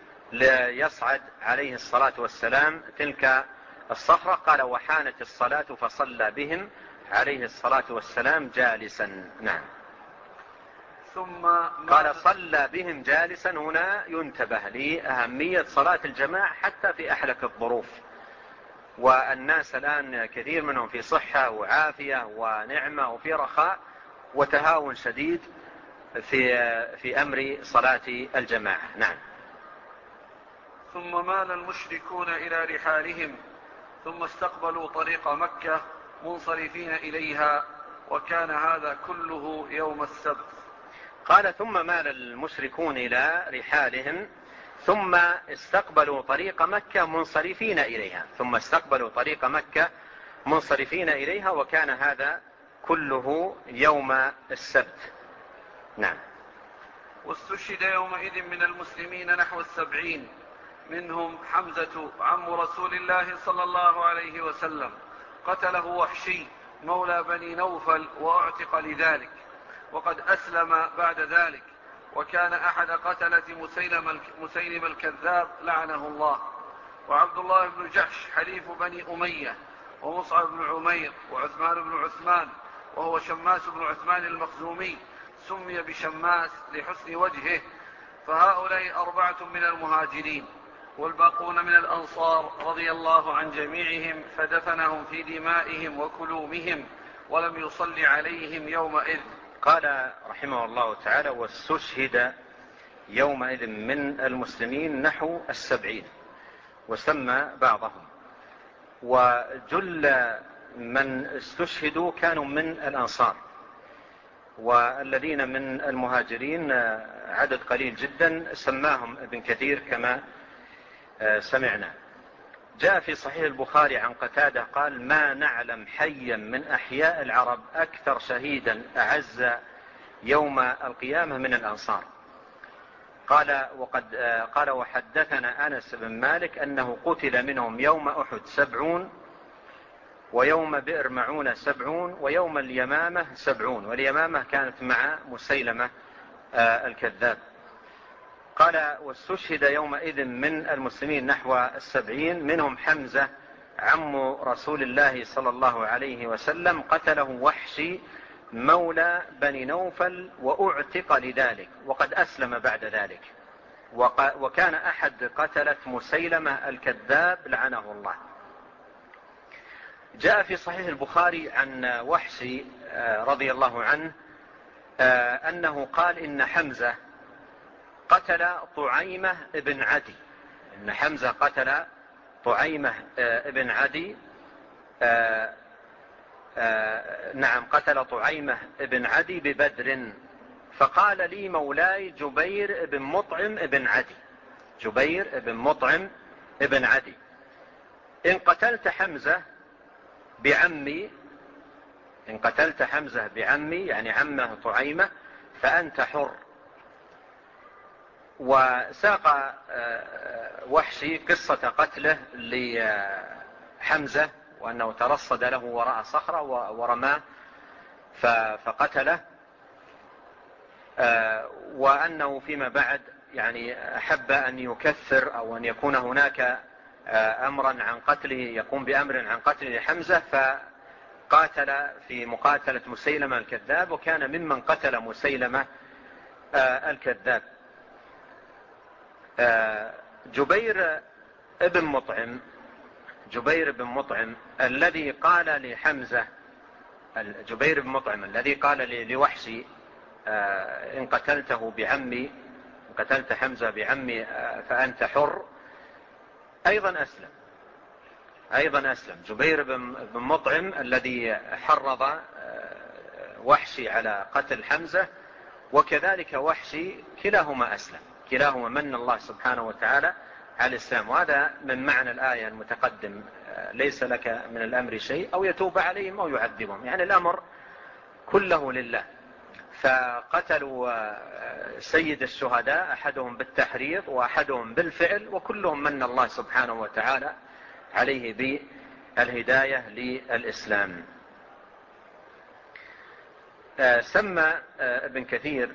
عليه الصلاة والسلام تلك الصخرة. قال: وحانت الصلاة فصلى بهم عليه الصلاة والسلام جالسا. نعم. ثم قال: صلى بهم جالسا، هنا ينتبه لأهمية صلاة الجماعة حتى في أحلك الظروف، والناس الآن كثير منهم في صحة وعافية ونعمة وفي رخاء وتهاون شديد في أمر صلاة الجماعة. نعم. ثم مال المشركون إلى رحالهم، ثم استقبلوا طريق مكة منصرفين إليها، وكان هذا كله يوم السبت. قال: ثم مال المشركون إلى رحالهم ثم استقبلوا طريق مكة منصرفين إليها، وكان هذا كله يوم السبت. نعم. واستشهد يومئذ من المسلمين نحو 70، منهم حمزة عم رسول الله صلى الله عليه وسلم، قتله وحشي مولى بني نوفل وأعتق لذلك، وقد أسلم بعد ذلك، وكان أحد قتلة مسيلم الكذاب لعنه الله. وعبد الله بن جحش حليف بني أمية، ومصعب بن عمير، وعثمان بن عثمان وهو شماس بن عثمان المخزومي، سمي بشماس لحسن وجهه. فهؤلاء 4 من المهاجرين، والباقون من الأنصار رضي الله عن جميعهم، فدفنهم في دمائهم وكلومهم، ولم يصل عليهم يومئذ. قال رحمه الله تعالى: واستشهد يومئذ من المسلمين نحو 70، وسمى بعضهم. وجل من استشهدوا كانوا من الأنصار، والذين من المهاجرين عدد قليل جدا سماهم ابن كثير كما سمعنا. جاء في صحيح البخاري عن قتادة قال: ما نعلم حيا من أحياء العرب أكثر شهيدا أعز يوم القيامة من الأنصار. قال: وحدثنا أنس بن مالك أنه قتل منهم يوم أحد 70، ويوم بئر معونة 70، ويوم اليمامة 70، واليمامة كانت مع مسيلمة الكذاب. قال: واستشهد يومئذ من المسلمين نحو 70، منهم حمزة عم رسول الله صلى الله عليه وسلم قتله وحشي مولى بني نوفل وأعتق لذلك، وقد أسلم بعد ذلك، وكان أحد قتلة مسيلمة الكذاب لعنه الله. جاء في صحيح البخاري عن وحشي رضي الله عنه أنه قال إن حمزة قتل طعيمة ابن عدي، إن حمزة قتل طعيمة ابن عدي، نعم قتل طعيمة ابن عدي ببدر، فقال لي مولاي جبير ابن مطعم ابن عدي، جبير ابن مطعم ابن عدي: إن قتلت حمزة بعمي، إن قتلت حمزة بعمي يعني عمه طعيمة فأنت حر. وساق وحشي قصة قتله لحمزة، وأنه ترصد له وراء صخرة ورماه فقتله، وأنه فيما بعد يعني أحب أن يكثر أو أن يكون هناك أمرا عن قتله، يقوم بأمر عن قتله لحمزة، فقاتل في مقاتلة مسيلمة الكذاب، وكان ممن قتل مسيلمة الكذاب. جبير ابن مطعم الذي قال لحمزة، جبير بن مطعم الذي قال لوحشي إن قتلته بعمي، إن قتلت حمزة بعمي فأنت حر، أيضا أسلم جبير بن مطعم الذي حرض وحشي على قتل حمزة، وكذلك وحشي، كلاهما أسلم، كلاهما من الله سبحانه وتعالى على الإسلام. وهذا من معنى الآية المتقدم: ليس لك من الأمر شيء، أو يتوب عليهم أو يعذبهم، يعني الأمر كله لله. فقتلوا سيد الشهداء، أحدهم بالتحريض وأحدهم بالفعل، وكلهم من الله سبحانه وتعالى عليه بالهداية للإسلام. سمى ابن كثير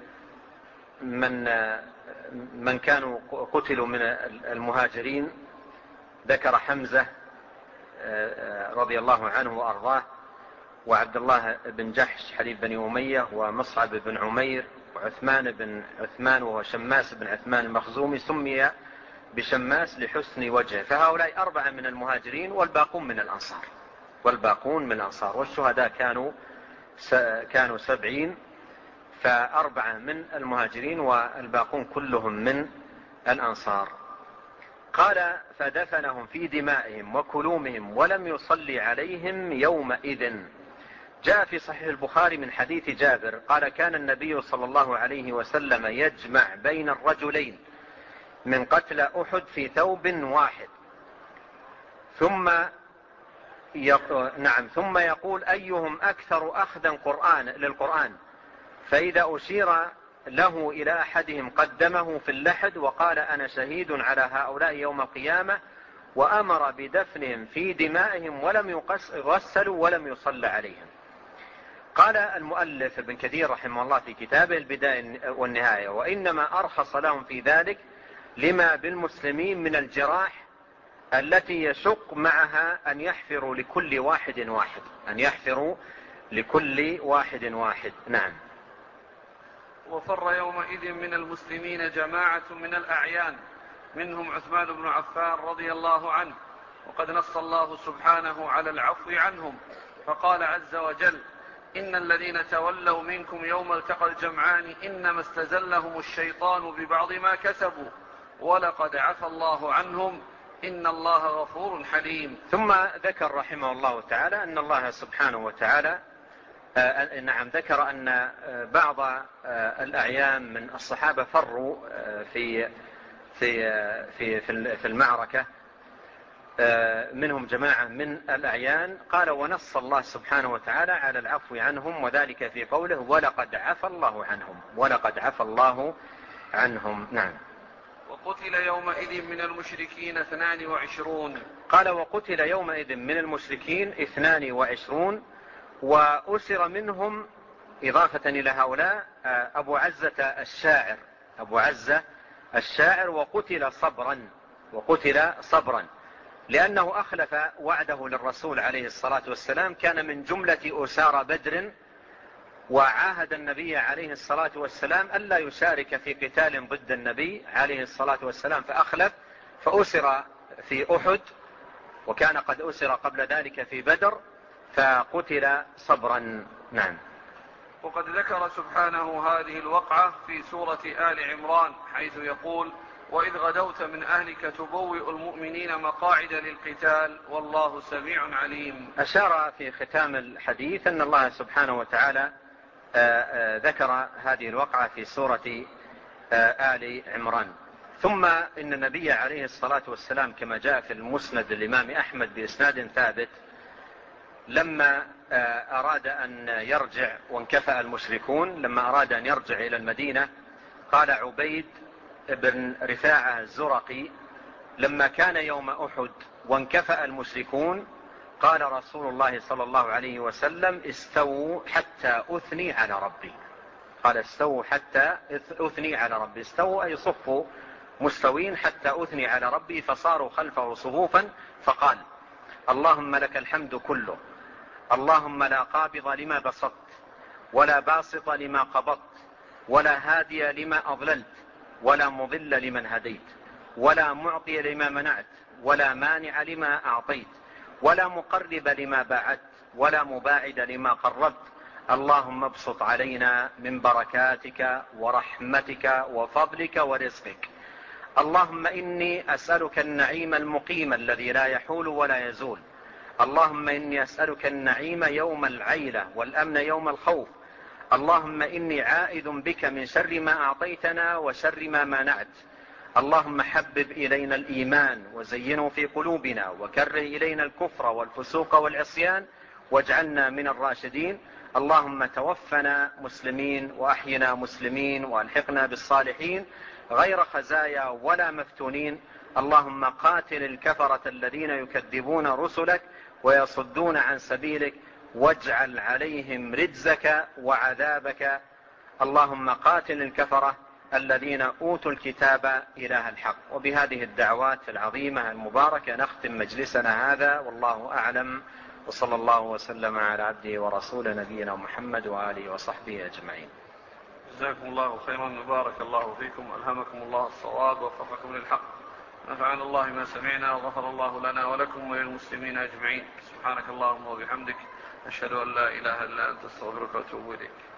من كانوا قتلوا من المهاجرين، ذكر حمزة رضي الله عنه وأرضاه، وعبد الله بن جحش حليف بن أمية، ومصعب بن عمير، وعثمان بن عثمان وهو شماس بن عثمان المخزومي، سمي بشماس لحسن وجهه. فهؤلاء 4 من المهاجرين والباقون من الأنصار، والشهداء كانوا 70، ف4 من المهاجرين والباقون كلهم من الأنصار. قال: فدفنهم في دمائهم وكلومهم ولم يصلي عليهم يومئذ. جاء في صحيح البخاري من حديث جابر قال: كان النبي صلى الله عليه وسلم يجمع بين الرجلين من قتل أحد في ثوب واحد، ثم يقول: أيهم أكثر أخذا للقرآن، فإذا أشير له إلى أحدهم قدمه في اللحد وقال: أنا شهيد على هؤلاء يوم القيامة، وأمر بدفنهم في دمائهم ولم يغسلوا ولم يصلى عليهم. قال المؤلف ابن كثير رحمه الله في كتابه البداية والنهاية: وإنما أرخص لهم في ذلك لما بالمسلمين من الجراح التي يشق معها أن يحفروا لكل واحد واحد. نعم. وفر يومئذ من المسلمين جماعة من الأعيان، منهم عثمان بن عفان رضي الله عنه، وقد نص الله سبحانه على العفو عنهم، فقال عز وجل: إن الذين تولوا منكم يوم التقى الجمعان إنما استزلهم الشيطان ببعض ما كسبوا ولقد عفى الله عنهم إن الله غفور حليم. ثم ذكر رحمه الله تعالى أن الله سبحانه وتعالى ذكر أن بعض الأعيان من الصحابة فروا في المعركة، منهم جماعة من الأعيان. قال: ونص الله سبحانه وتعالى على العفو عنهم، وذلك في قوله: ولقد عفى الله عنهم. نعم. وقتل يومئذ من المشركين 22. قال: وقتل يومئذ من المشركين 22، وأسر منهم إضافة إلى هؤلاء أبو عزة الشاعر، وقتل صبرا. لأنه أخلف وعده للرسول عليه الصلاة والسلام، كان من جملة أسارى بدر، وعاهد النبي عليه الصلاة والسلام ألا يشارك في قتال ضد النبي عليه الصلاة والسلام، فأخلف فأسر في أحد، وكان قد أسر قبل ذلك في بدر، فقتل صبرا. نعم. وقد ذكر سبحانه هذه الوقعة في سورة آل عمران، حيث يقول: وإذ غدوت من أهلك تبوئ المؤمنين مقاعد للقتال والله سميع عليم. أشار في ختام الحديث أن الله سبحانه وتعالى ذكر هذه الوقعة في سورة آل عمران. ثم إن النبي عليه الصلاة والسلام كما جاء في المسند الإمام أحمد بإسناد ثابت، لما أراد أن يرجع وانكفأ المشركون، لما أراد أن يرجع إلى المدينة، قال عبيد بن رفاعة الزرقي: لما كان يوم أحد وانكفأ المشركون، قال رسول الله صلى الله عليه وسلم: استووا حتى أثني على ربي. قال: استووا حتى أثني على ربي. استووا أي صفوا مستوين حتى أثني على ربي، فصاروا خلفه صفوفا، فقال: اللهم لك الحمد كله، اللهم لا قابض لما بسطت، ولا باسط لما قبضت، ولا هادي لما أضللت، ولا مضل لمن هديت، ولا معطي لما منعت، ولا مانع لما أعطيت، ولا مقرب لما باعدت، ولا مباعد لما قربت. اللهم ابسط علينا من بركاتك ورحمتك وفضلك ورزقك. اللهم إني أسألك النعيم المقيم الذي لا يحول ولا يزول. اللهم إني أسألك النعيم يوم العيلة والأمن يوم الخوف. اللهم إني عائذ بك من شر ما أعطيتنا وشر ما منعت. اللهم حبب إلينا الإيمان وزينه في قلوبنا، وكره إلينا الكفر والفسوق والعصيان، واجعلنا من الراشدين. اللهم توفنا مسلمين وأحينا مسلمين، وألحقنا بالصالحين غير خزايا ولا مفتونين. اللهم قاتل الكفرة الذين يكذبون رسلك ويصدون عن سبيلك، واجعل عليهم رجزك وعذابك. اللهم قاتل الكفرة الذين أوتوا الكتاب إله الحق. وبهذه الدعوات العظيمة المباركة نختم مجلسنا هذا، والله أعلم، وصلى الله وسلم على عبده ورسول نبينا محمد وآله وصحبه أجمعين. جزاكم الله خيرا، بارك الله فيكم، ألهمكم الله الصواب ووفقكم للحق، نفعنا الله ما سمعنا، وغفر الله لنا ولكم وللمسلمين أجمعين. سبحانك اللهم وبحمدك، أشهد أن لا إله إلا أنت، استغفرك وأتوب إليك.